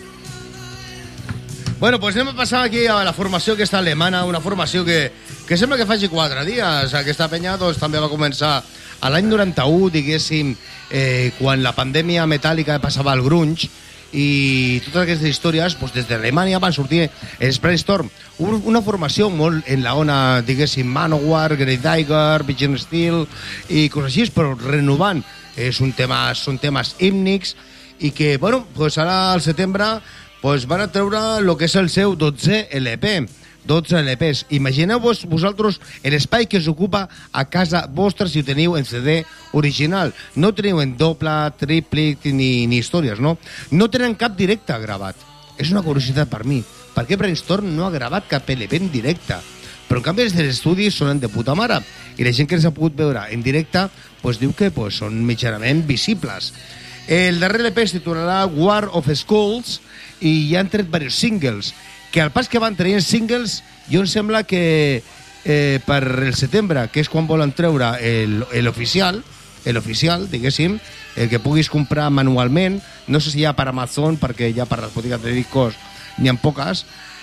Bueno, pues anem a passar aquí a la formació que està alemana, una formació que sembla que faci 4 dies. Aquesta penya doncs, també va començar a l'any 91, diguéssim, quan la pandèmia metàl·lica passava al grunge, i totes aquestes històries, doncs, des d'Alemanya van sortir els Brainstorm, una formació molt en la ona, diguéssim, Manowar, Great Tiger, Pigeon Steel i coses així, però renovant. Són temes hímnics i que, bueno, pues ara al setembre pues van a treure el que és el seu 12 LP. 12 LPs. Imagineu-vos vosaltres l'espai que us ocupa a casa vostra si ho teniu en CD original. No teniu en doble, triplet ni històries, no? No tenen cap directe gravat. És una curiositat per mi. Per què Brainstorm no ha gravat cap LP en directe? Però en canvi els estudis sonen de puta mare. I la gent que els ha pogut veure en directe pues, diu que pues, són mitjanament visibles. El darrer LP es titularà War of Skulls i hi han tret diversos singles, que al pas que van traient singles, jo em sembla que per el setembre, que és quan volen treure l'oficial, diguéssim, el que puguis comprar manualment, no sé si hi ha per Amazon, perquè ja per les botigues de discos n'hi ha poques,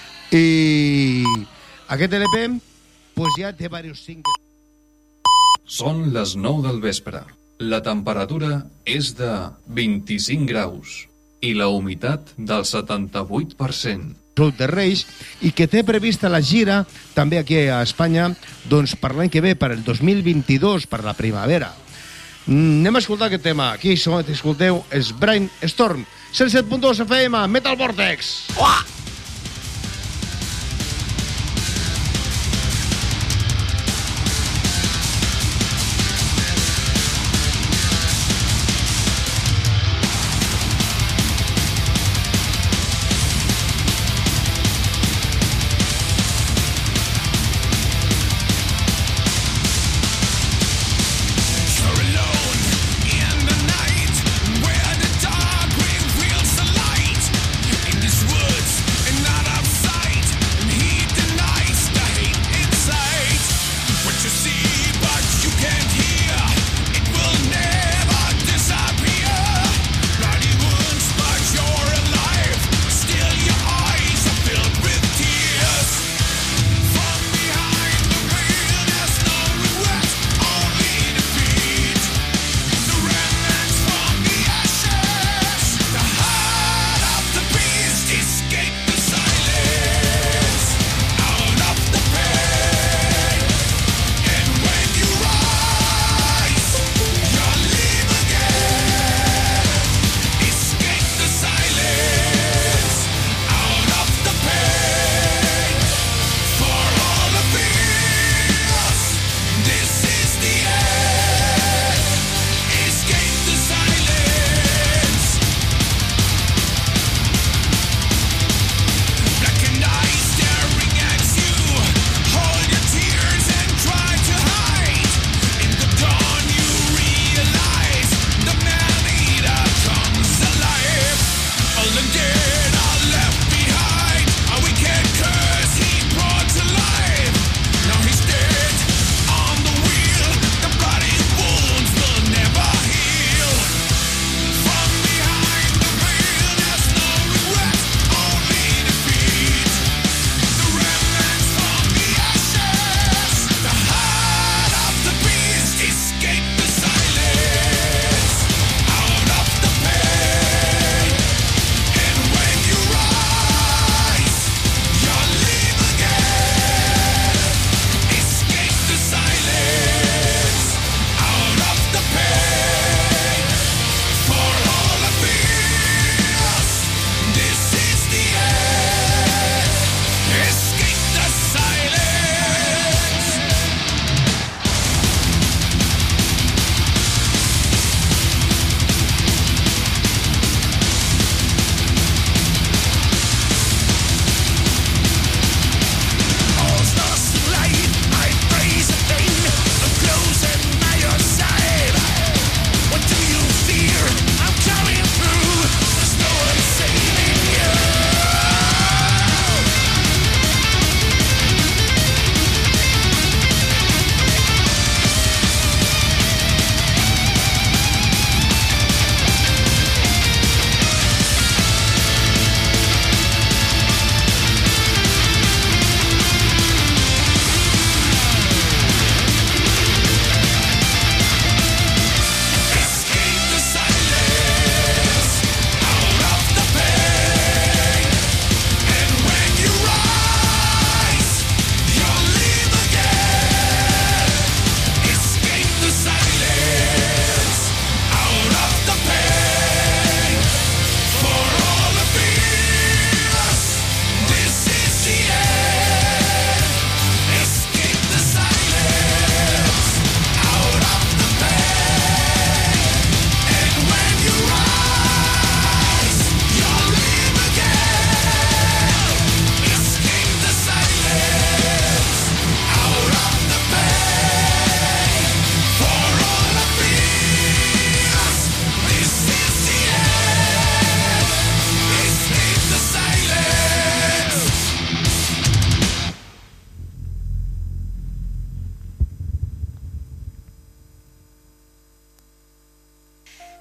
i aquest LP pues ja té diversos singles. Són les 9 del vespre. La temperatura és de 25 graus i la humitat del 78%. De Reis, i que té prevista la gira també aquí a Espanya doncs per l'any que ve, per el 2022, per la primavera. Anem a escoltar aquest tema. Aquí escolteu els Brainstorm, 107.2 FM, Metal Vortex. Uah! Where the dark reveals the light in this woods.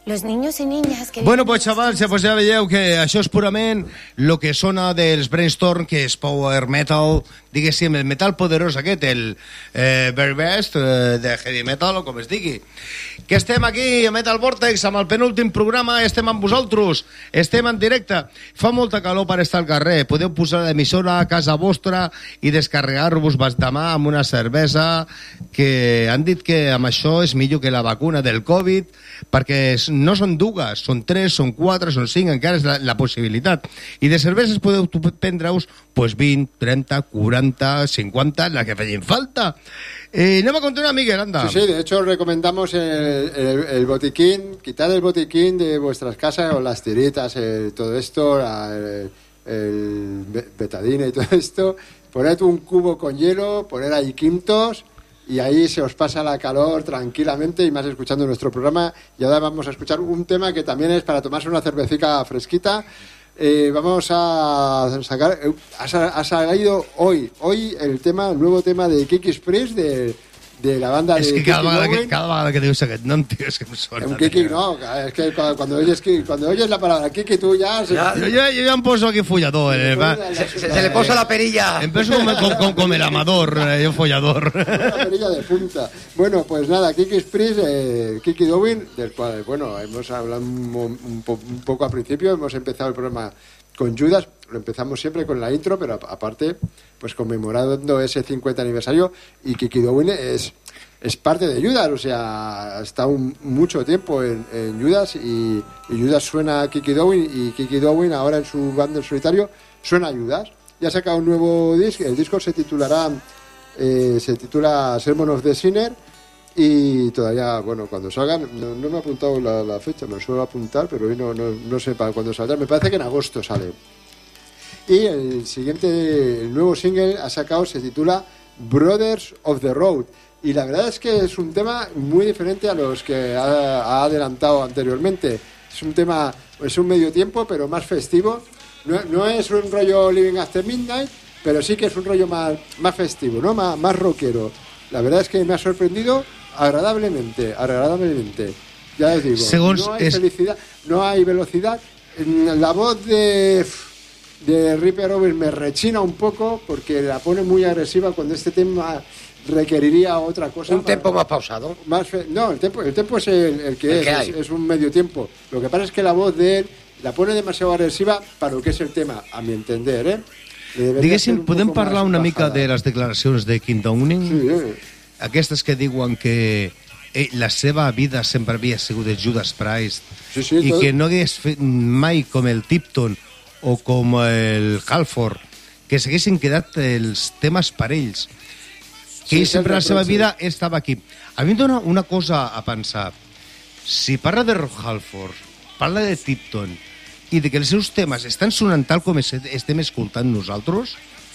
Los niños y niñas que... Bueno, pues xavals, pues ja veieu que això és purament el que sona dels Brainstorm, que és power metal, diguéssim, el metal poderós aquest, el very best de heavy metal, o com es digui. Que estem aquí a Metal Vortex amb el penúltim programa, estem amb vosaltres, estem en directe. Fa molta calor per estar al carrer, podeu posar l'emissora a casa vostra i descarregar-vos demà amb una cervesa, que han dit que amb això és millor que la vacuna del Covid, perquè no són dues, són 3, són 4, són 5, encara és la possibilitat. I de cerveses podeu prendre-us pues 20, 30, 40, 50, la que feien falta. Anem a continuar, Miguel, anda. Sí, de hecho recomendamos el botiquín, quitar el botiquín de vuestras casas, o las tiritas, todo esto, el betadine y todo esto, poned un cubo con hielo, poner ahí quintos, y ahí se os pasa la calor tranquilamente, y más escuchando nuestro programa. Y ahora vamos a escuchar un tema que también es para tomarse una cervecita fresquita. Vamos a sacar, ha salido hoy el nuevo tema de Kiki Priest, de la banda es de que cada vegada que dius aquest nom, tío, es que me suena. Un Kiki, no, es que cuando oyes la palabra Kiki, tú ya... Yo ya em poso aquí follador. Se le posa la perilla. Empiezo con el amador, yo follador. La perilla de punta. Bueno, pues nada, Kiki Priest, Kiki Dowin, del cual, bueno, hemos hablado un poco al principio, hemos empezado el programa con Judas, lo empezamos siempre con la intro, pero aparte, pues conmemorando ese 50 aniversario, y Kiki Dowin es parte de Judas, o sea, ha estado mucho tiempo en Judas, y Judas suena a Kiki Dowin, y Kiki Dowin ahora en su banda en solitario suena a Judas. Ya ha sacado un nuevo disco, el disco se titula Sermon of the Sinner, y todavía, bueno, cuando salgan, no me ha apuntado la fecha, me lo suelo apuntar, pero hoy no sé para cuándo saldrá, me parece que en agosto sale. Y el nuevo single ha sacado, se titula Brothers of the Road, y la verdad es que es un tema muy diferente a los que ha adelantado anteriormente. Es un tema, es un medio tiempo, pero más festivo. No es un rollo Living After Midnight, pero sí que es un rollo más festivo, ¿no? Más rockero. La verdad es que me ha sorprendido agradablemente. Ya os digo, no hay felicidad, no hay velocidad. La voz de Ripper Owens me rechina un poco, porque la pone muy agresiva cuando este tema requeriría otra cosa. Un tempo más pausado. No, el tempo es el que es un medio tiempo. Lo que pasa es que la voz de él la pone demasiado agresiva para lo que es el tema, a mi entender, ¿eh? Diguéssim, podem parlar una mica de les declaracions de King Downing? Sí, aquestes que diuen que la seva vida sempre havia sigut de Judas Priest, i que no hagués fet mai com el Tipton o com el Halford, que s'haguessin quedat els temes per ells, que ell sempre la seva vida estava aquí. A mi em dona una cosa a pensar. Si parla de Rob Halford, parla de Tipton, i de que els seus temes estan sonant tal com estem escoltant nosaltres,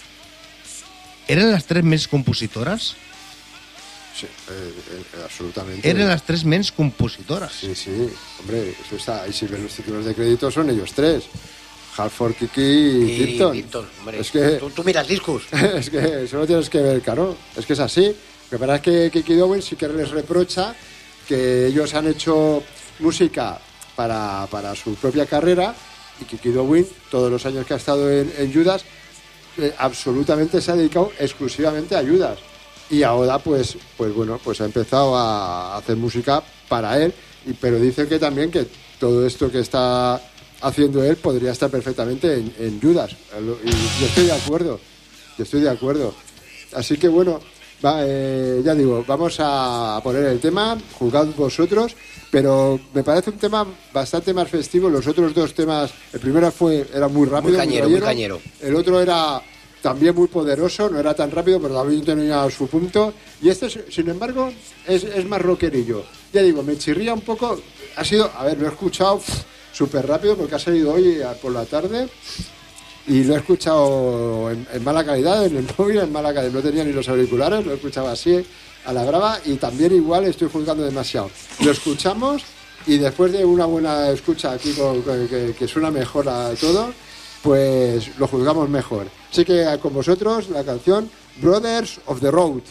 eren les 3 més compositores? Sí, absolutamente. Eren las 3 menys compositores. Sí, hombre, eso está. Y si ven los títulos de crédito son ellos 3. Halford, Kiki y Tipton. Hombre, es que tú miras discos. Es que eso lo tienes que ver, claro. Es que es así. Lo que pasa es que Kiki Dowin sí que les reprocha que ellos han hecho música para su propia carrera, y Kiki Dowin, todos los años que ha estado en Judas, absolutamente se ha dedicado exclusivamente a Judas. Y ahora pues bueno, pues ha empezado a hacer música para él, pero dice que también que todo esto que está haciendo él podría estar perfectamente en Judas. Y yo estoy de acuerdo. Así que bueno, ya digo, vamos a poner el tema, juzgad vosotros, pero me parece un tema bastante más festivo. Los otros 2 temas, el primero era muy rápido, muy cañero. El otro era también muy poderoso, no era tan rápido, pero también tenía su punto. Y este, sin embargo, es más rockerillo. Ya digo, me chirría un poco. Lo he escuchado súper rápido, porque ha salido hoy por la tarde, y lo he escuchado en mala calidad, en el móvil, en mala calidad. No tenía ni los auriculares, lo he escuchado así a la grava, y también igual estoy juzgando demasiado. Lo escuchamos, y después de una buena escucha aquí que suena mejor a todo, pues lo juzgamos mejor. Así que con vosotros la canción Brothers of the Road.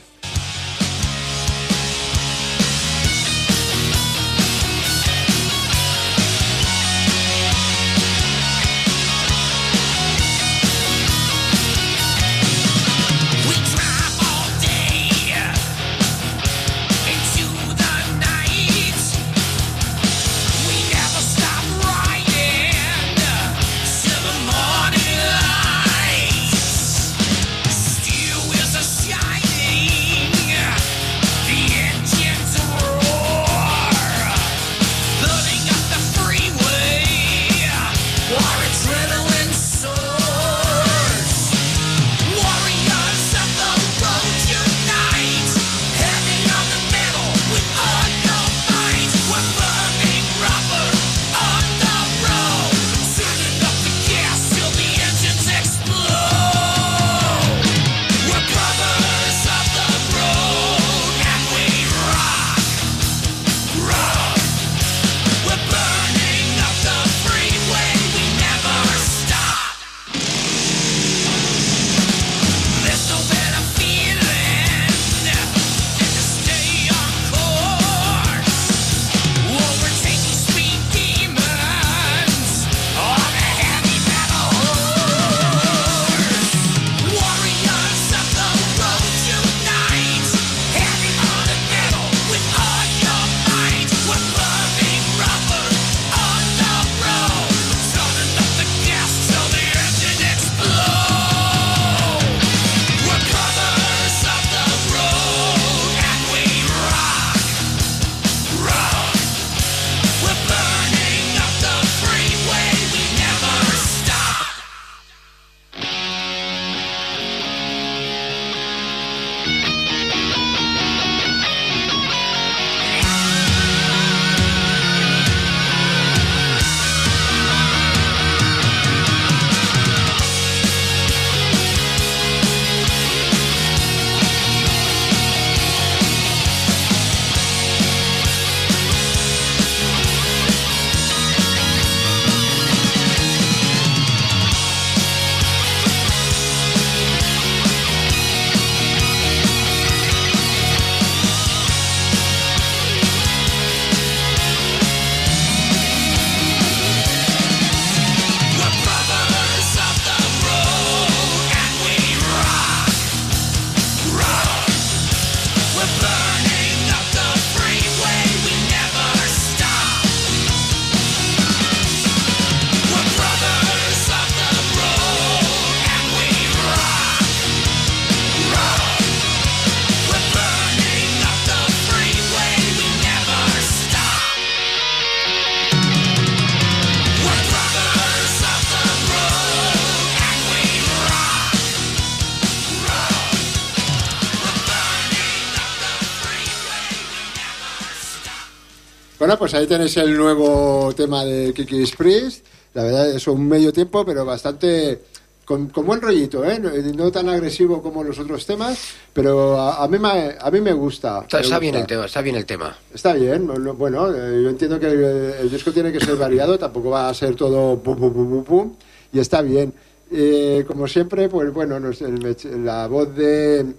Bueno, pues ahí tenéis el nuevo tema de Kiki's Priest. La verdad es un medio tiempo, pero bastante... Con buen rollito, ¿eh? No tan agresivo como los otros temas, pero a mí me gusta. Está bien el tema, está bien el tema. Está bien, bueno, yo entiendo que el disco tiene que ser variado, tampoco va a ser todo pum, pum, pum, pum, pum, y está bien. Como siempre, pues bueno, la voz de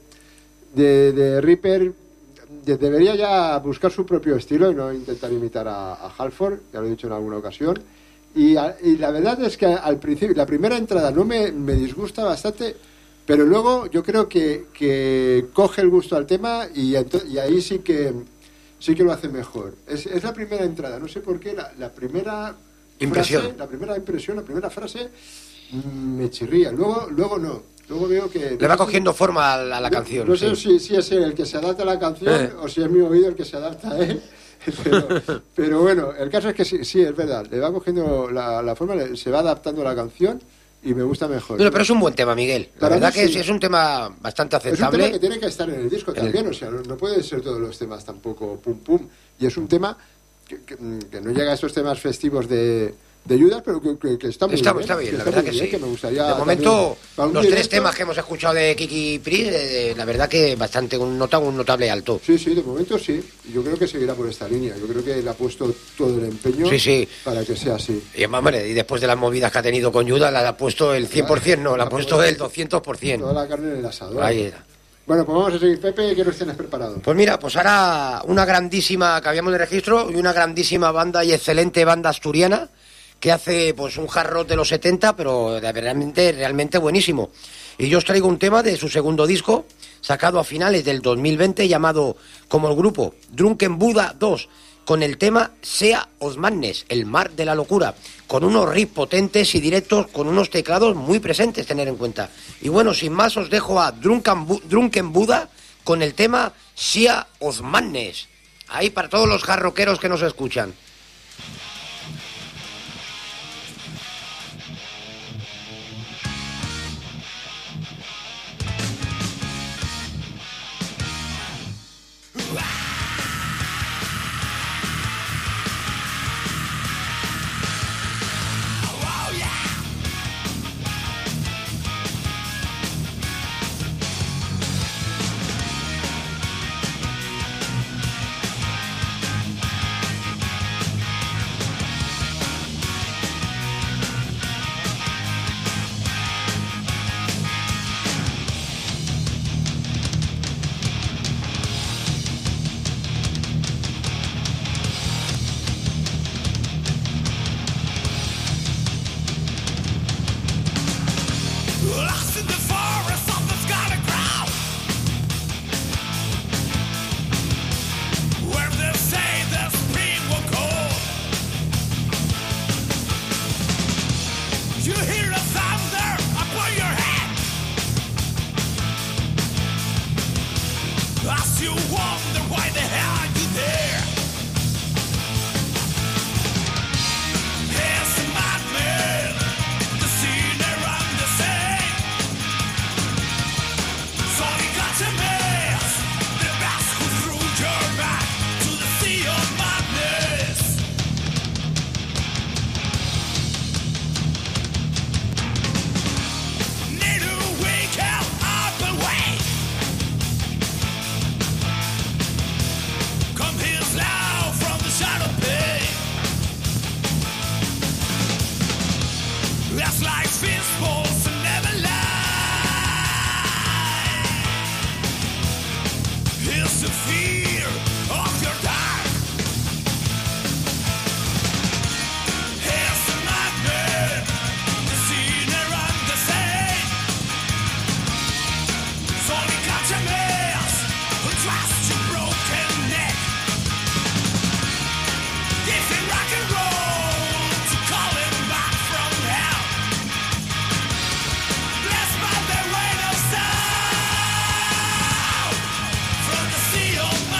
Reaper debería ya buscar su propio estilo y no intentar imitar a Halford, ya lo he dicho en alguna ocasión. Y la verdad es que al principio, la primera entrada no me disgusta bastante, pero luego yo creo que coge el gusto al tema y ahí sí que lo hace mejor. Es la primera entrada, no sé por qué, la primera impresión. La primera frase me chirría, luego no. Luego veo que... Le va cogiendo forma a la canción. No sé si es él el que se adapta a la canción o si es mi oído el que se adapta a él. Pero bueno, el caso es que sí, es verdad. Le va cogiendo la forma, se va adaptando a la canción y me gusta mejor. Pero es un buen tema, Miguel. La verdad que es un tema bastante aceptable. Es un tema que tiene que estar en el disco también. O sea, no pueden ser todos los temas tampoco pum pum. Y es un tema que no llega a esos temas festivos de Judas, pero que está muy bien. Está bien, la verdad que sí. Que me gustaría de momento, los directo, 3 temas que hemos escuchado de Kiki Priest, la verdad que bastante un notable alto. Sí, de momento sí. Yo creo que seguirá por esta línea. Yo creo que le ha puesto todo el empeño para que sea así. Y después de las movidas que ha tenido con Judas, la ha puesto el 100%, no, la ha puesto el 200%. Toda la carne en el asador. Ahí era. Bueno, pues vamos a seguir, Pepe. ¿Qué nos tienes preparado? Pues mira, pues ahora una grandísima, que habíamos de registro, y una grandísima banda y excelente banda asturiana, que hace pues un hard rock de los 70, pero realmente buenísimo. Y yo os traigo un tema de su segundo disco, sacado a finales del 2020, llamado, como el grupo, Drunken Buddha 2, con el tema Sea of Madness, el mar de la locura, con unos riffs potentes y directos, con unos teclados muy presentes, tener en cuenta. Y bueno, sin más, os dejo a Drunken Buddha con el tema Sea of Madness. Ahí para todos los hard rockeros que nos escuchan. Sea of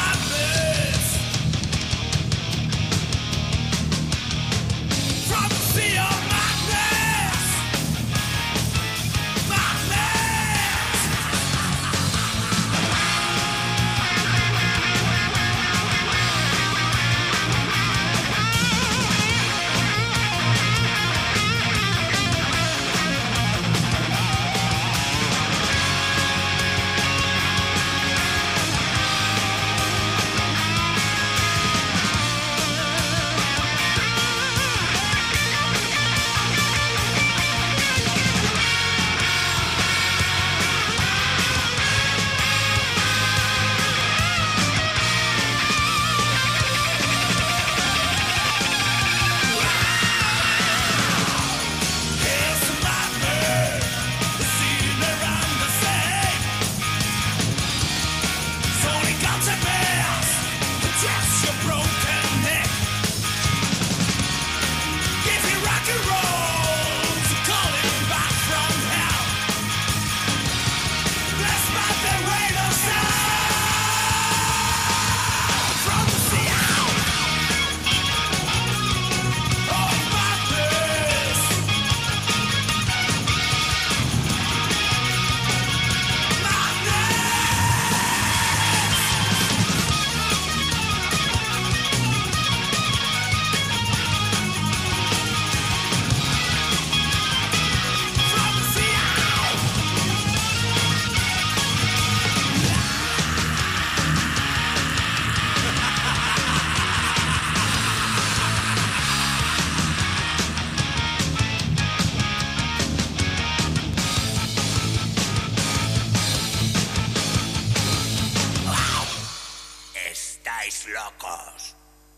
Estáis locos.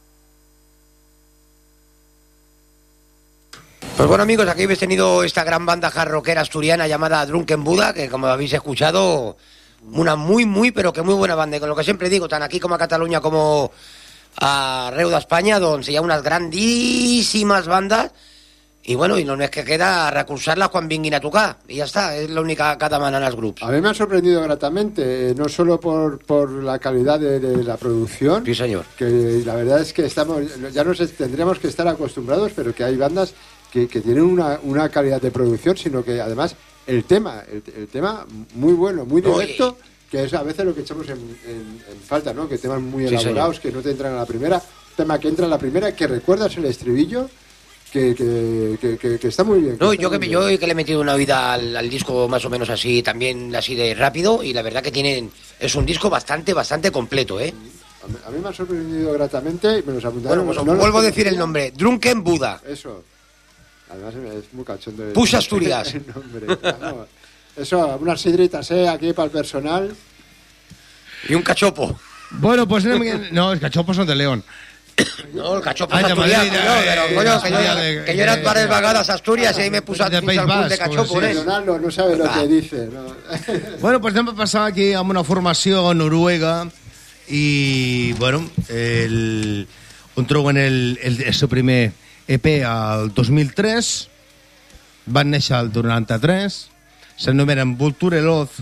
Pues bueno, amigos, aquí habéis tenido esta gran banda hard rockera asturiana llamada Drunken Buddha, que como habéis escuchado, una muy, pero que muy buena banda. Y con lo que siempre digo, tan aquí como a Cataluña como a Reu de España, donde se llaman unas grandísimas bandas. Y bueno, y no es que queda recursarlas cuando vinguin a tocar. Y ya está, es la única cada manana los grupos. A mí me ha sorprendido gratamente, no solo por la calidad de la producción. Sí, señor. Que la verdad es que tendríamos que estar acostumbrados, pero que hay bandas que tienen una calidad de producción, sino que además el tema muy bueno, muy directo, que es a veces lo que echamos en falta, ¿no? Que temas muy elaborados, que no te entran a la primera, tema que entra a la primera, que recuerdas el estribillo, que está muy bien. No, yo que le he metido una vida al disco más o menos así, también así de rápido, y la verdad que es un disco bastante completo, ¿eh? A mí me ha sorprendido gratamente y me los apuntaron. Bueno, pues vuelvo a decir el nombre, Drunken Buddha. Eso. Además es muy cachondo. Push Asturias. El nombre. No, eso, unas sidritas, aquí para el personal. Y un cachopo. Bueno, pues no, los cachopos son de León. No, el cachopo es asturiano, que yo era varias vagadas a Asturias y ahí me puse al club de cachopo, ¿eh? Donaldo no sabe lo que dice. No. Bueno, pues hem passat aquí amb una formació noruega i, bueno, on troben el seu primer EP al 2003, van néixer al 93, s'anomenen Vulture Loth,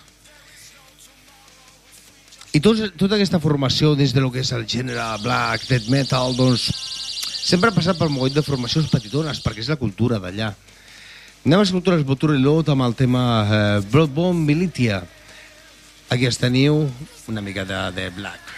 i tota aquesta formació dins de lo que és el gènere black, death metal, doncs sempre ha passat pel mogoll de formacions petitones, perquè és la cultura d'allà. Anem a escoltar els Vulture Loth amb el tema Bloodborne Militia. Aquí els teniu una mica de black.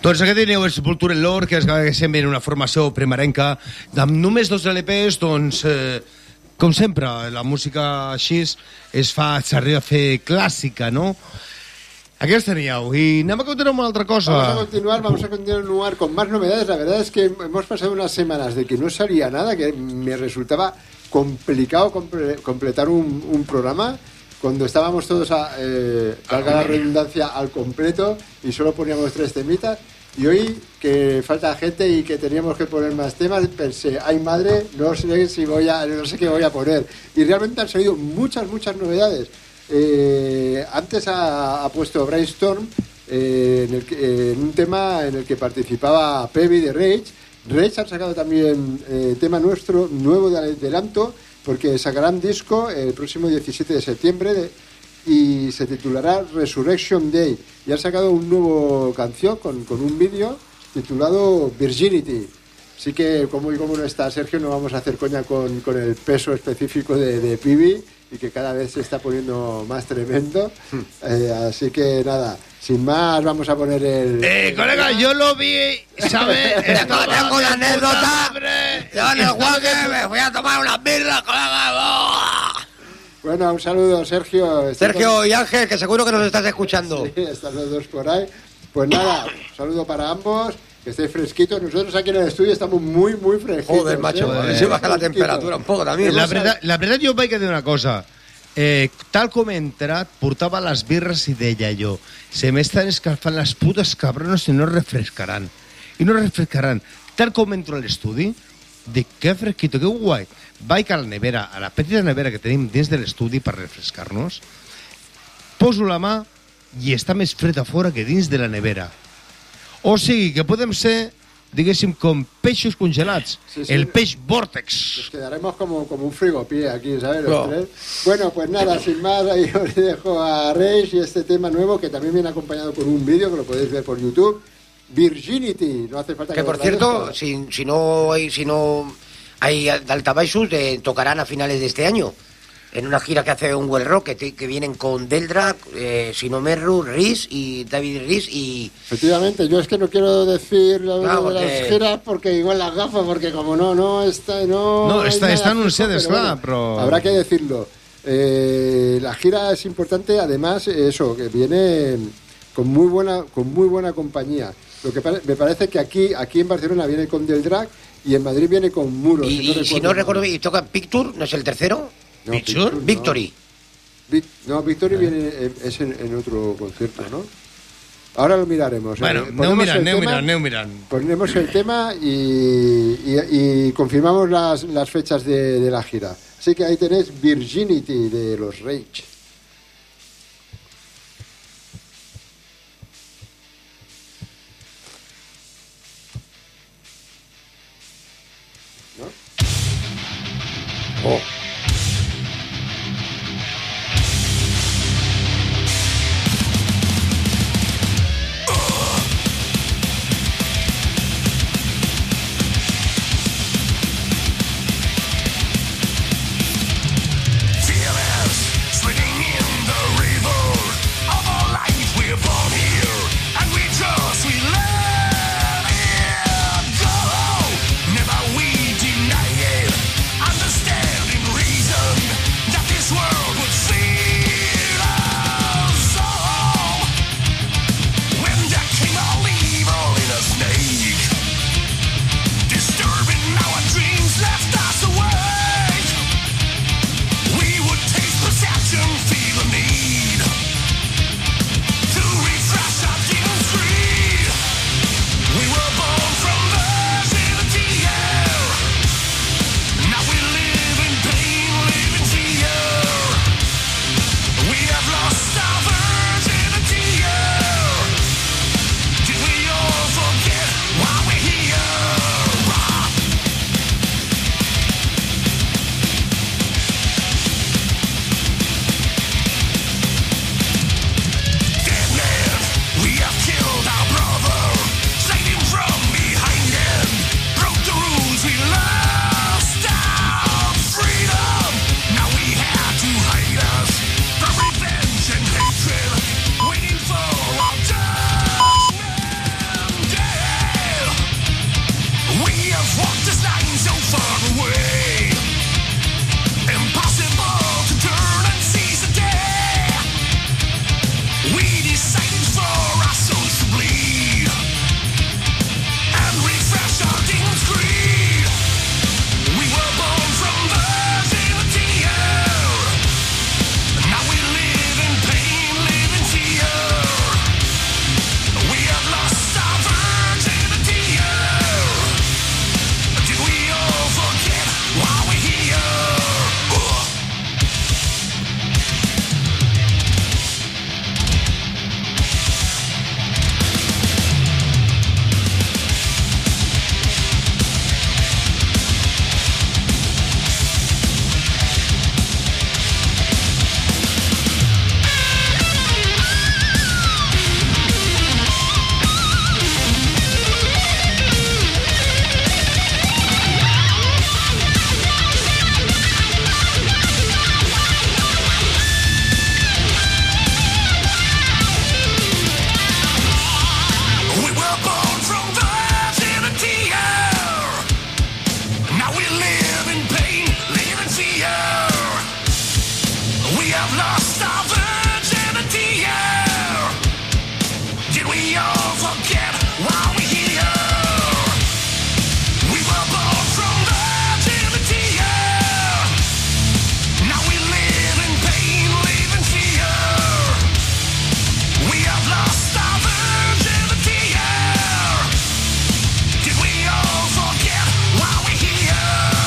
Doncs aquest dineu és Sepultura Lord, que és sempre una formació primerenca, amb només 2 LPs, doncs, com sempre, la música així s'arriba a fer clàssica, no? Aquí teníeu, y anem a continuar con otra cosa. Vamos a continuar con más novedades. La verdad es que hemos pasado unas semanas de que no salía nada, que me resultaba complicado completar un programa cuando estábamos todos, valga la redundancia, al completo y solo poníamos 3 temitas. Y hoy, que falta gente y que teníamos que poner más temas, pensé, ay madre, no sé qué voy a poner. Y realmente han salido muchas novedades. Antes ha puesto Brainstorm en un tema en el que participaba Pebi de Rage. Rage han sacado también tema nuevo de adelanto, porque sacarán disco el próximo 17 de septiembre y se titulará Resurrection Day. Y han sacado un nuevo canción con un vídeo titulado Virginity. Así que, como no está Sergio, no vamos a hacer coña con el peso específico de Pibi, y que cada vez se está poniendo más tremendo. Así que nada, sin más, vamos a poner el... colega, yo lo vi, ¿sabes? Tengo una anécdota. Yo en el Walker me fui a tomar unas birras, colega. Bueno, un saludo, Sergio. Sergio y Ángel, que seguro que nos estás escuchando. Sí, están los dos por ahí. Pues nada, un saludo para ambos, que estéis fresquitos. Nosotros aquí en el estudio estamos muy fresquitos. Joder, macho, a ver si baja la temperatura un poco también. La verdad jo vaig dir una cosa. Tal com he entrat, portava les birres i deia jo, se m'estan escalfant les putes cabrones i no refrescaran. I no refrescaran. Tal com entro a l'estudi, dic, que fresquito, que guai. Vaig a la nevera, a la petita nevera que tenim dins de l'estudi per refrescar-nos, poso la mà i està més fred a fora que dins de la nevera. O sigui que podem ser, diguéssim, com peixos congelats. Sí. El peix Vortex. Nos quedaremos como un frigopié aquí, ¿sabes? No. Bueno, pues nada, sin más, ahí os dejo a Rage y este tema nuevo, que también viene acompañado con un vídeo que lo podéis ver por YouTube. Virginity. No hace falta que por cierto, si no hay Daltabaixus, tocarán a finales de este año. En una gira que hace un Well Rock, que vienen con Deldrak, Sinomerru, Riz y David Riz y... Efectivamente, yo es que no quiero decir lo de las giras porque igual las gafas, porque como no está anunciadas, claro, pero... Habrá que decirlo. La gira es importante, además, eso, que viene con muy buena compañía. Lo que me parece que aquí en Barcelona viene con Deldrak y en Madrid viene con Muros. Y si no recuerdo bien, y toca Picture, ¿no es el tercero? No, Victory. Victory viene es en otro concierto, ¿no? Ahora lo miraremos. Bueno, aneu mirant. Ponemos el tema y confirmamos las fechas de la gira. Así que ahí tenéis Virginity de los Rage. ¿No? Oh. Swinging We were born from virginity. Now we live in pain, live in fear. We have lost our virginity. Did we all forget why we're here? We were born from virginity. Now we live in pain, live in fear. We have lost our virginity. Did we all forget why we're here?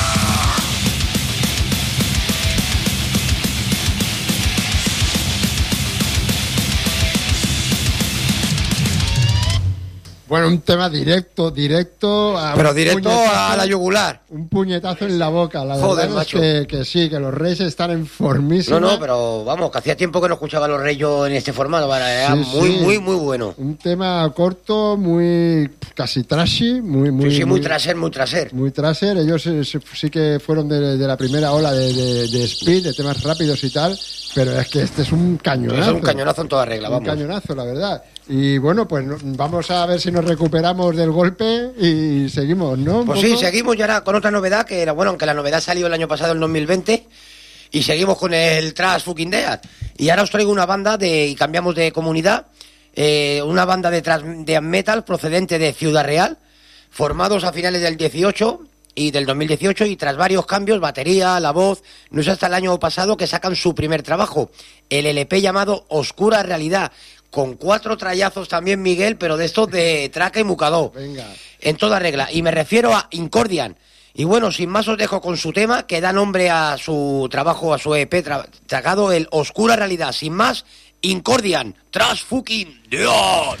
Bueno, un tema directo Pero directo a la yugular. Un puñetazo en la boca. La Joder, verdad macho. es que sí, que los Reyes están en formísima. No, pero vamos, que hacía tiempo que no escuchaba a los Reyes yo en este formato. Era Sí, muy, sí. muy, muy bueno. Un tema corto, muy casi trashy, muy muy traser. Muy traser. Ellos sí que fueron de la primera ola de speed, de temas rápidos y tal, pero es que este es un cañonazo. Es un cañonazo en toda regla, vamos. Un cañonazo, la verdad. Y bueno, pues vamos a ver si nos recuperamos del golpe y seguimos, ¿no? Pues sí, seguimos ya ahora con otra novedad, que era, bueno, aunque la novedad salió el año pasado, en 2020, y seguimos con el Trash Fucking Death. Y ahora os traigo una banda y cambiamos de comunidad, una banda de thrash death metal procedente de Ciudad Real, formados a finales del 18 y del 2018, y tras varios cambios, batería, la voz, no es hasta el año pasado que sacan su primer trabajo, el LP llamado Oscura Realidad, con 4 trayazos también, Miguel, pero de estos de traca y mucadó. Venga. En toda regla. Y me refiero a Incordian. Y bueno, sin más os dejo con su tema, que da nombre a su trabajo, a su EP, sacado el Oscura Realidad. Sin más, Incordian, Trash Fucking Death.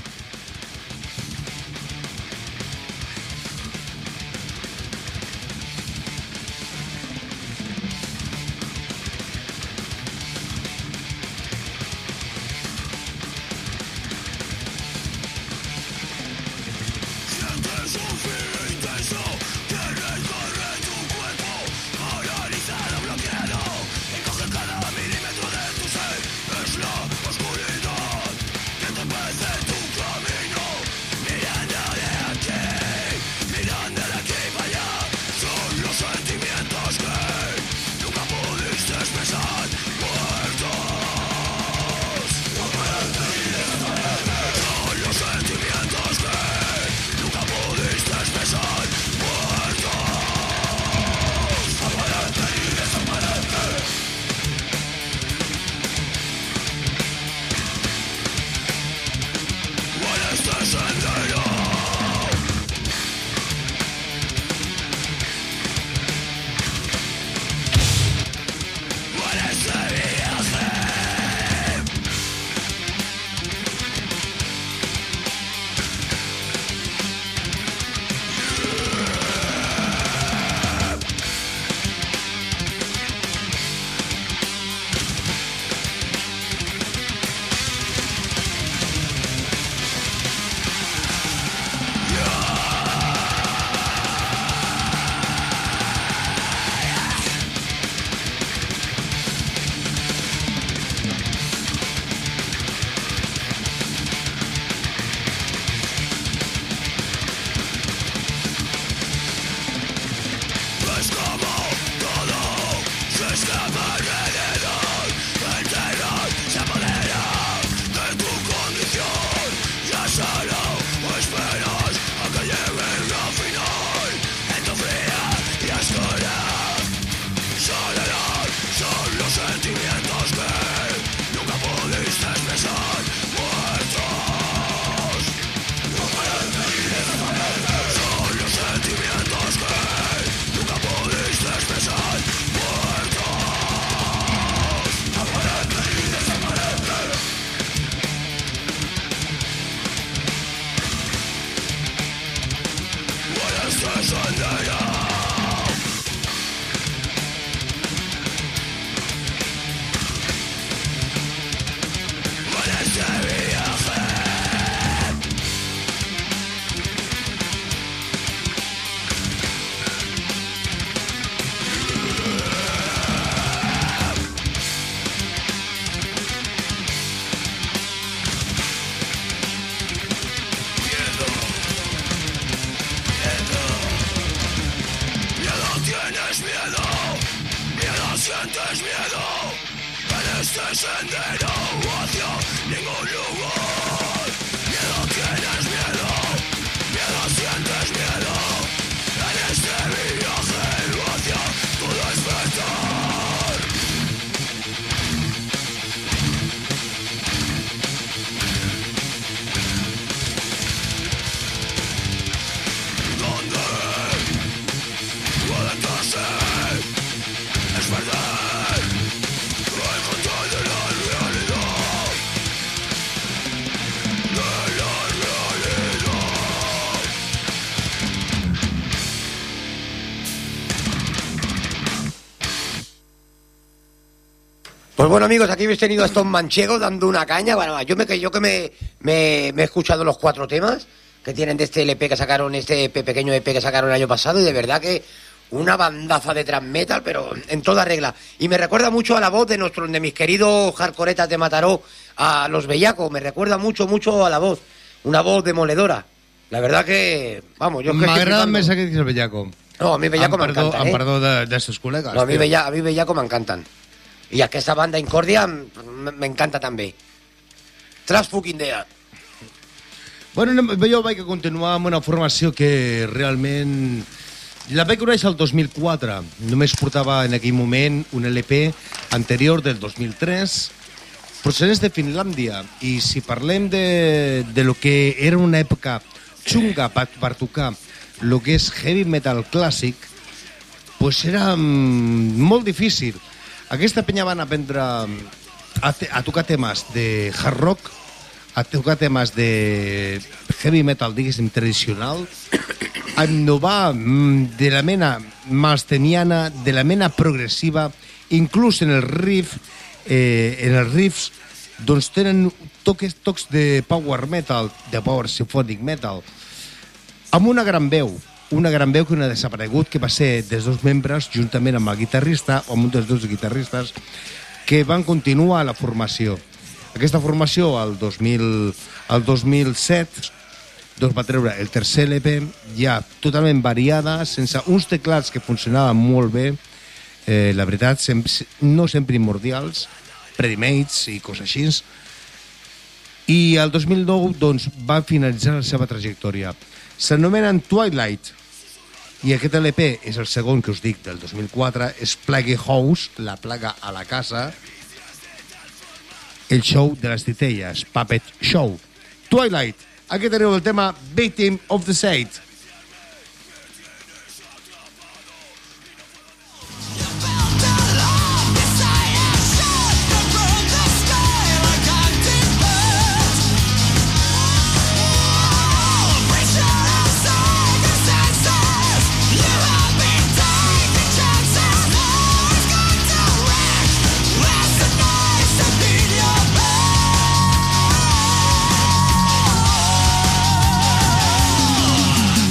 sientes miedo en este sendero hacia ningún lugar. Miedo tienes miedo, miedo sientes miedo en este viaje hacia tu despertar. ¿Dónde puede entrarse? Es perder el control de la realidad. De la realidad. Pues bueno, amigos, aquí habéis tenido a estos manchegos dando una caña. Bueno, yo que me he escuchado los 4 temas que tienen de este LP que sacaron, este pequeño EP que sacaron el año pasado, y de verdad que una bandaza de thrash metal, pero en toda regla. Y me recuerda mucho a la voz de mis queridos hardcoretas de Mataró, a los Bellacos. Me recuerda mucho a la voz. Una voz demoledora. La verdad que, vamos, yo... M'agrada més aquest que el Bellaco. No, a mi Bellaco m'encanten, Amb perdó de sus col·legues. No, a mi Bellaco m'encanten. I aquesta banda Incòrdia m'encanta també. Trash fucking Dea. Bueno, jo vaig continuar amb una formació que realment... La vaig conèixer el 2004. Només portava en aquell moment un LP anterior del 2003, procedents de Finlàndia. I si parlem de lo que era una època xunga per tocar el que és heavy metal clàssic, pues era molt difícil. Aquesta penya van aprendre a tocar temes de hard rock, a tocar temes de heavy metal, diguéssim, tradicional, a innovar de la mena malsteniana, de la mena progressiva, inclús en el riff, en els riffs, doncs tenen tocs de power metal, de power symphonic metal, amb una gran veu que no ha desaparegut, que va ser dels 2 membres, juntament amb el guitarrista, o amb un dels 2 guitarristes, que van continuar la formació. Aquesta formació, al 2007, doncs va treure el tercer LP, ja totalment variada, sense uns teclats que funcionaven molt bé, la veritat, no sempre primordials, predimates i coses així. I el 2009 doncs, va finalitzar la seva trajectòria. S'anomenen Twilight, i aquest LP és el segon que us dic del 2004, és Plague House, la plaga a la casa, el show de les titelles, Puppet Show. Twilight, aquí teniu el tema Victim of the Sate. Recognize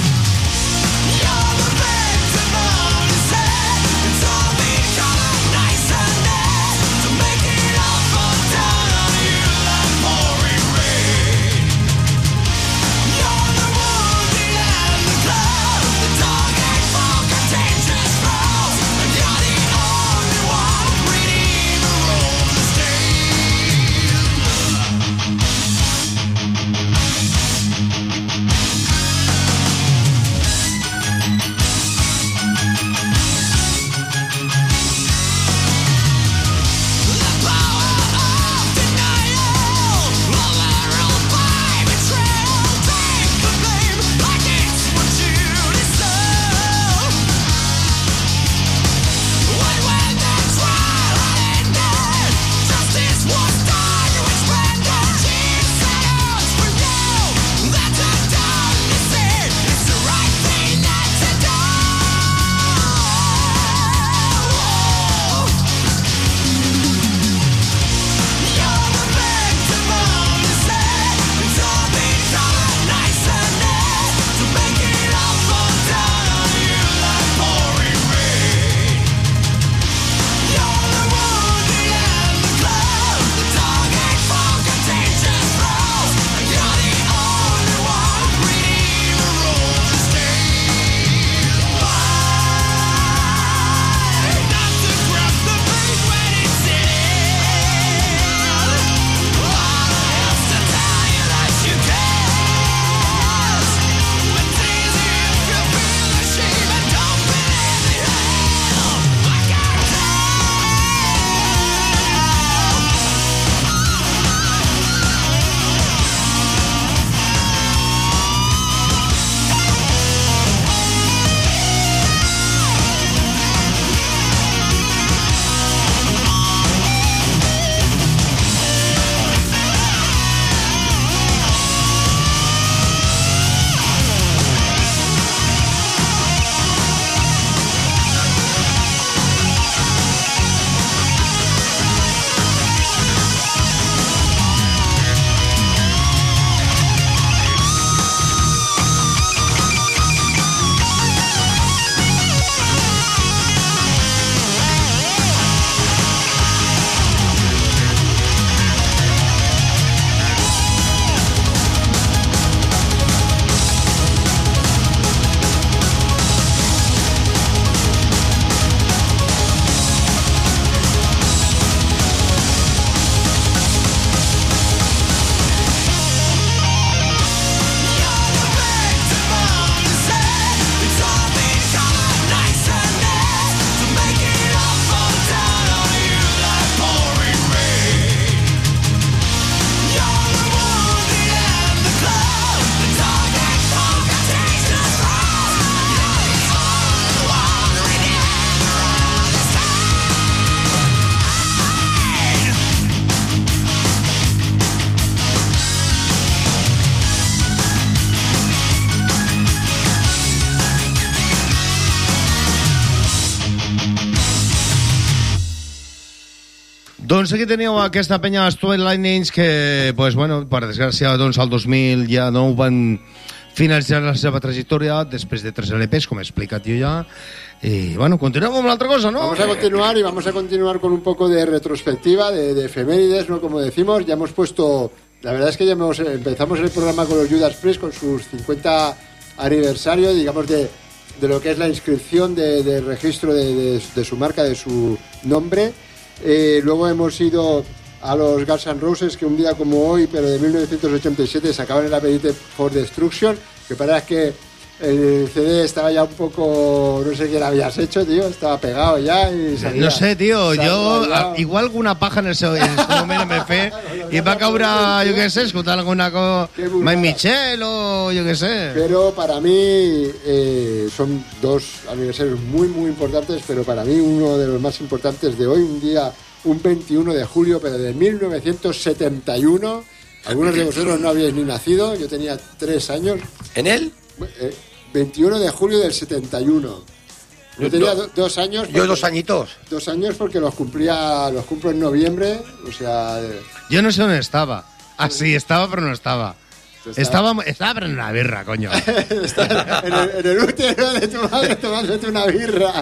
Doncs aquí teníeu aquesta penya dels Twilight Lightnings que, pues, bueno, per desgràcia, doncs, al 2000 ja no van finalitzar la seva trajectòria després de 3 LPs, com he explicat jo ya. Y bueno, continuamos con la otra cosa, ¿no? Vamos a continuar con un poco de retrospectiva, de efemérides, ¿no? Como decimos, ya hemos puesto... La verdad es que ya empezamos el programa con los Judas Priest, con sus 50 aniversario, digamos, de lo que es la inscripción de registro de su marca, de su nombre. Luego hemos ido a los Guns N' Roses, que un día como hoy, pero de 1987, sacaban el Appetite for Destruction, que parece que el CD estaba ya un poco... No sé qué le habías hecho, tío. Estaba pegado ya y salía, no sé, tío. Yo igual alguna paja en el seu moment me fe y va a caure, yo qué sé, escuchar alguna cosa... Mike Michel o yo qué sé. Pero para mí son 2 aniversarios muy, muy importantes, pero para mí uno de los más importantes de hoy, un 21 de julio, pero de 1971. Algunos de vosotros no habíais ni nacido, yo tenía 3 años. ¿En él? 21 de julio del 71. Yo tenía 2 años. Yo 2 añitos. 2 años porque los cumplo en noviembre, o sea... Yo no sé dónde estaba. Ah, sí, estaba, pero no estaba. Estaba pero en una birra, coño. en el útero de tu madre tomándote una birra.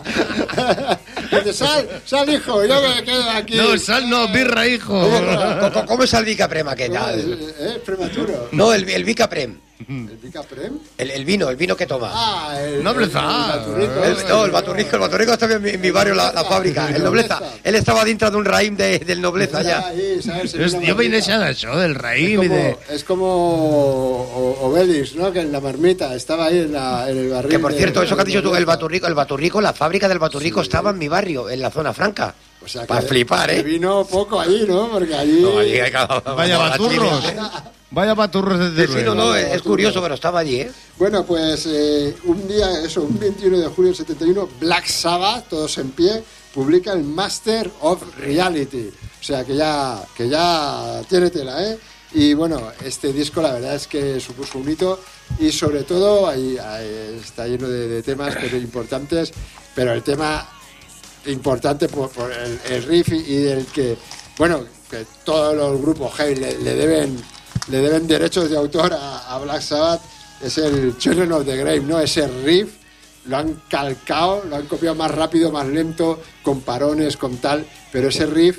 Sal, hijo, yo me quedo aquí. No, sal no, birra, hijo. ¿Cómo es el Vicaprem aquel? ¿Es prematuro? No, el Vicaprem. ¿El Vicaprem? El vino que toma. Ah, el Baturrico. El Baturrico está en mi barrio, la fábrica. El Nobleza. Él estaba dentro de un raïm del Nobleza ya. Yo me iría de eso, del raïm. Es como Obelix, ¿no? Que en la marmita estaba ahí en el barril. Que por cierto, eso que has dicho tú, el Baturrico, la fábrica del Baturrico estaba en mi barrio, en la zona franca. O sea, para flipar, ¿eh? Vino poco allí, ¿no? Porque allí... No, allí hay Vaya baturros. Vaya baturros desde luego. No, es curioso, pero estaba allí, ¿eh? Bueno, pues un 21 de julio del 71, Black Sabbath, todos en pie, publica el Master of Reality. O sea, que ya tiene tela, ¿eh? Y bueno, este disco la verdad es que supuso un hito y sobre todo ahí está lleno de temas importantes, pero el tema importante por el riff y del que, bueno, que todos los grupos heavy le deben derechos de autor a Black Sabbath, es el Children of the Grave, ¿no? Ese riff lo han calcado, lo han copiado más rápido, más lento, con parones, con tal, pero ese riff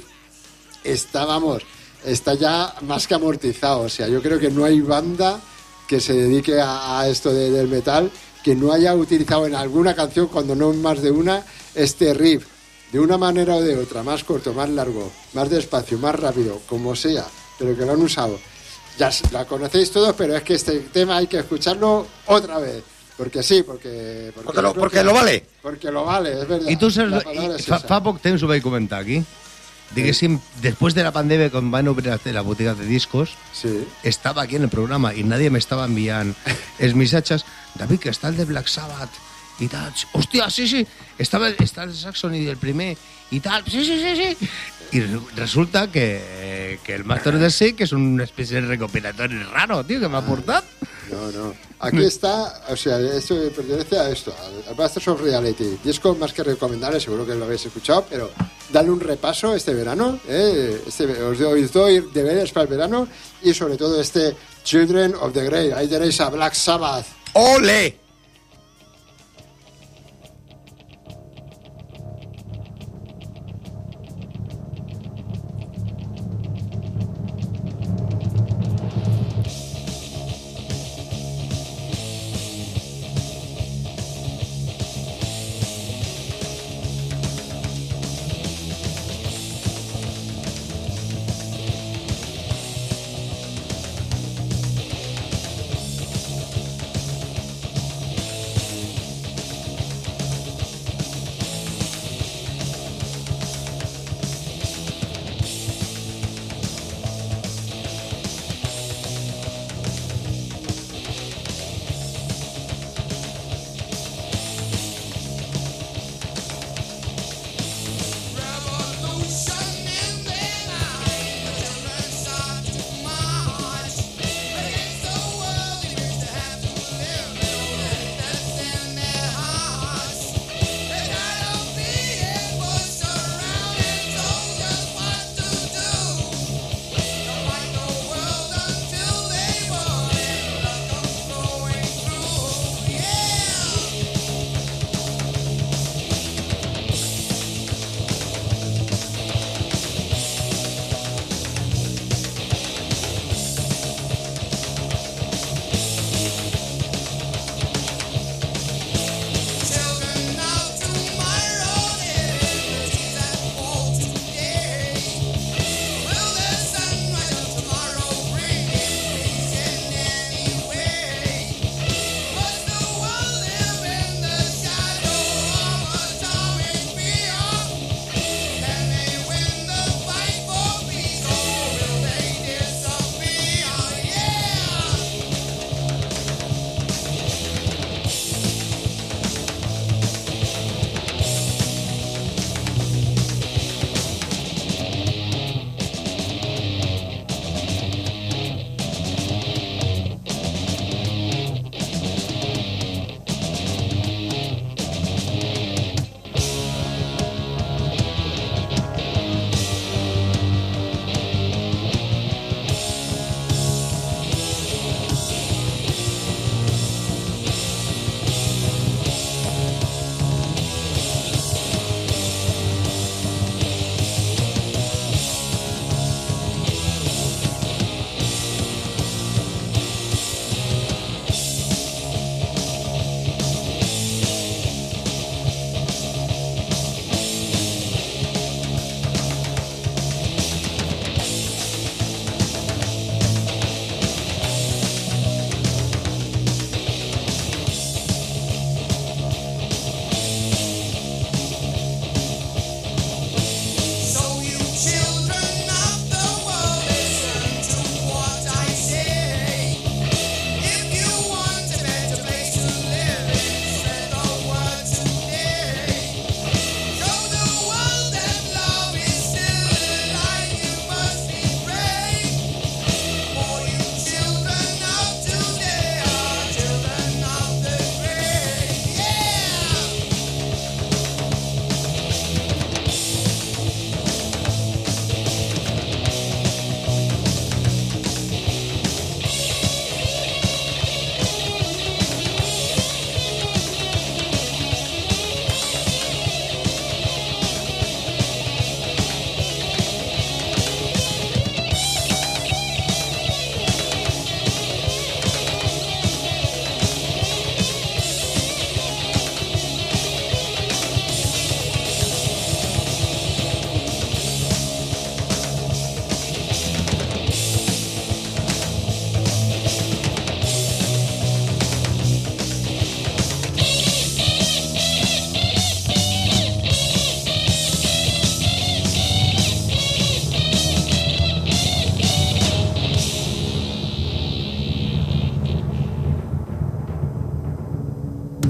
está ya más que amortizado. O sea, yo creo que no hay banda que se dedique a esto del metal que no haya utilizado en alguna canción, cuando no en más de una, este riff, de una manera o de otra, más corto, más largo, más despacio, más rápido, como sea, pero que lo han usado. Ya la conocéis todos, pero es que este tema hay que escucharlo otra vez. Porque sí, porque lo vale. Porque lo vale, es verdad. I tu saps, fa poc temps ho vaig comentar aquí. Diguéssim, después de la pandemia, quan van obrir la botiga de discos, sí, estaba aquí en el programa y nadie me estaba enviant els missatges. David, que està el de Black Sabbath i tal. Hòstia, sí, està el Saxon i el primer i tal. Sí. Y resulta que el Master of Sick es una especie de recopilatorio raro, tío, que me ha aportado. No. Aquí está, o sea, esto pertenece a esto, al Masters of Reality. Disco más que recomendable, seguro que lo habéis escuchado, pero dale un repaso este verano. Os doy deberes para el verano y sobre todo este Children of the Grave. Ahí tenéis a Black Sabbath. ¡Ole!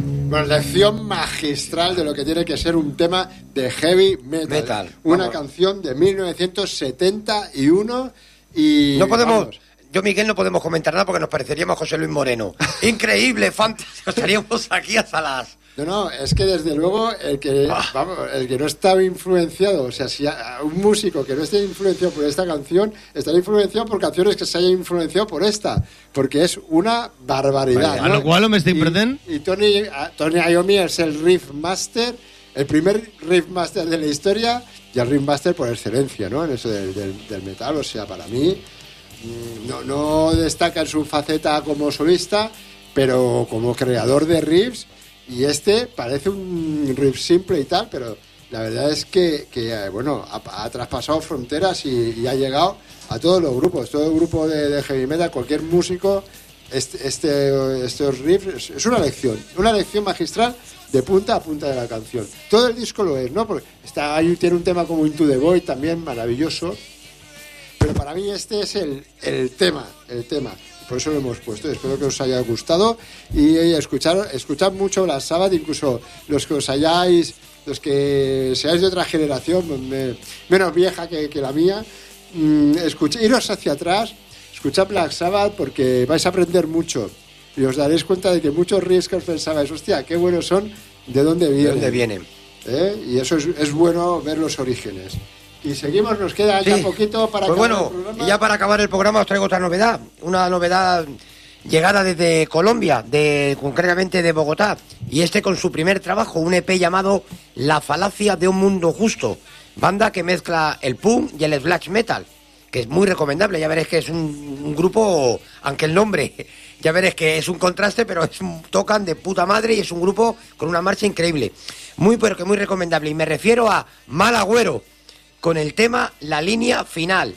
Bueno, lección magistral de lo que tiene que ser un tema de heavy metal. Una canción de 1971 y... No podemos... vamos, Yo, Miguel, no podemos comentar nada porque nos pareceríamos a José Luis Moreno. Increíble, fantástico. Estaríamos aquí hasta las... No, es que desde luego el que no estaba influenciado, o sea, si un músico que no esté influenciado por esta canción, estará influenciado por canciones que se hayan influenciado por esta, porque es una barbaridad. A lo cual me estoy perdiendo. Y Tony Iommi es el riff master, el primer riff master de la historia y el riff master por excelencia, ¿no? En eso del metal, o sea, para mí no destaca en su faceta como solista, pero como creador de riffs. Y este parece un riff simple y tal, pero la verdad es que bueno, ha traspasado fronteras y ha llegado a todos los grupos, todo el grupo de heavy metal, cualquier músico, estos riffs, es una lección magistral de punta a punta de la canción. Todo el disco lo es, ¿no? Porque ahí tiene un tema como Into the Void también maravilloso, pero para mí este es el tema. Por eso lo hemos puesto. Espero que os haya gustado y escuchad mucho Black Sabbath, incluso los que seáis de otra generación, menos vieja que la mía. Iros hacia atrás, escuchad Black Sabbath porque vais a aprender mucho y os daréis cuenta de que muchos riffs que os pensabais, hostia, qué buenos son, ¿de dónde vienen? ¿De dónde vienen? Y eso es bueno ver los orígenes. Y seguimos, nos queda ya poquito para pues acabar bueno, el programa. y ya para acabar el programa os traigo otra novedad. Una novedad llegada desde Colombia, concretamente de Bogotá. Y con su primer trabajo, un EP llamado La Falacia de un Mundo Justo. Banda que mezcla el punk y el thrash metal, que es muy recomendable. Ya veréis que es un grupo, aunque el nombre, ya veréis que es un contraste, pero tocan de puta madre y es un grupo con una marcha increíble. Pero que muy recomendable. Y me refiero a Mal Agüero, con el tema La Línea Final.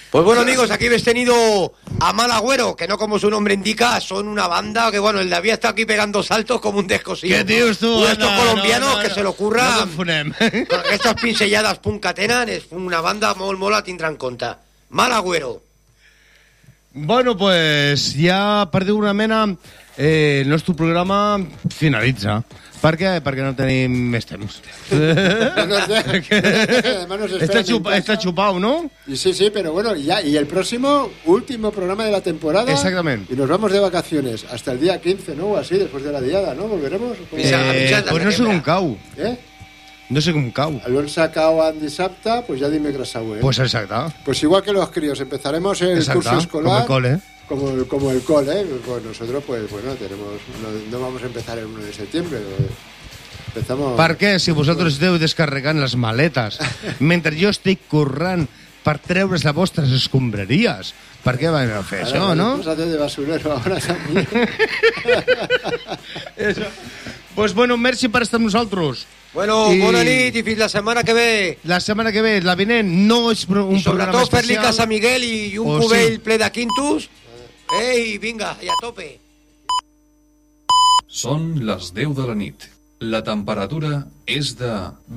Pues bueno, amigos, aquí habéis tenido a Mal Agüero, que no como su nombre indica, son una banda que, bueno, el David está aquí pegando saltos como un descosido. Què dius tu? Uno de estos colombianos que se lo ocurra... No confonem. Aquestes pinzellades punt que tenen, és una banda molt a tindre en compte. Mal Agüero. Bueno, pues ja per dir una mena, el nostre programa finalitza. Per què? Perquè no tenim més temps. Está chupado, ¿no? Y sí, pero bueno, ya, y el último programa de la temporada. Exactamente. Y nos vamos de vacaciones hasta el día 15, ¿no? O así, después de la diada, ¿no? ¿Volveremos? Pues no sé com cau. No sé com cau. Lo han sacado en dissabte, pues ya dimecres següent. Pues exacte. Pues igual que los críos, empezaremos el curso escolar. Como el cole. Como el cole, pues nosotros, pues bueno, no vamos a empezar el 1 de septiembre. Empezamos... Per què? Si vosaltres esteu descarregant les maletes mentre jo estic currant per treure's les vostres escombraries. Per què vam a fer això, no? Vamos a hacer de basurero ahora también. Pues bueno, merci per estar amb nosaltres. Bueno, bona nit i fins la setmana que ve. La setmana que ve, la vinent, no és un I programa sobretot fer-li especial. cas a Miguel i un cubell ple de quintus. Ei, vinga, i a tope. Són les 10 de la nit. La temperatura és de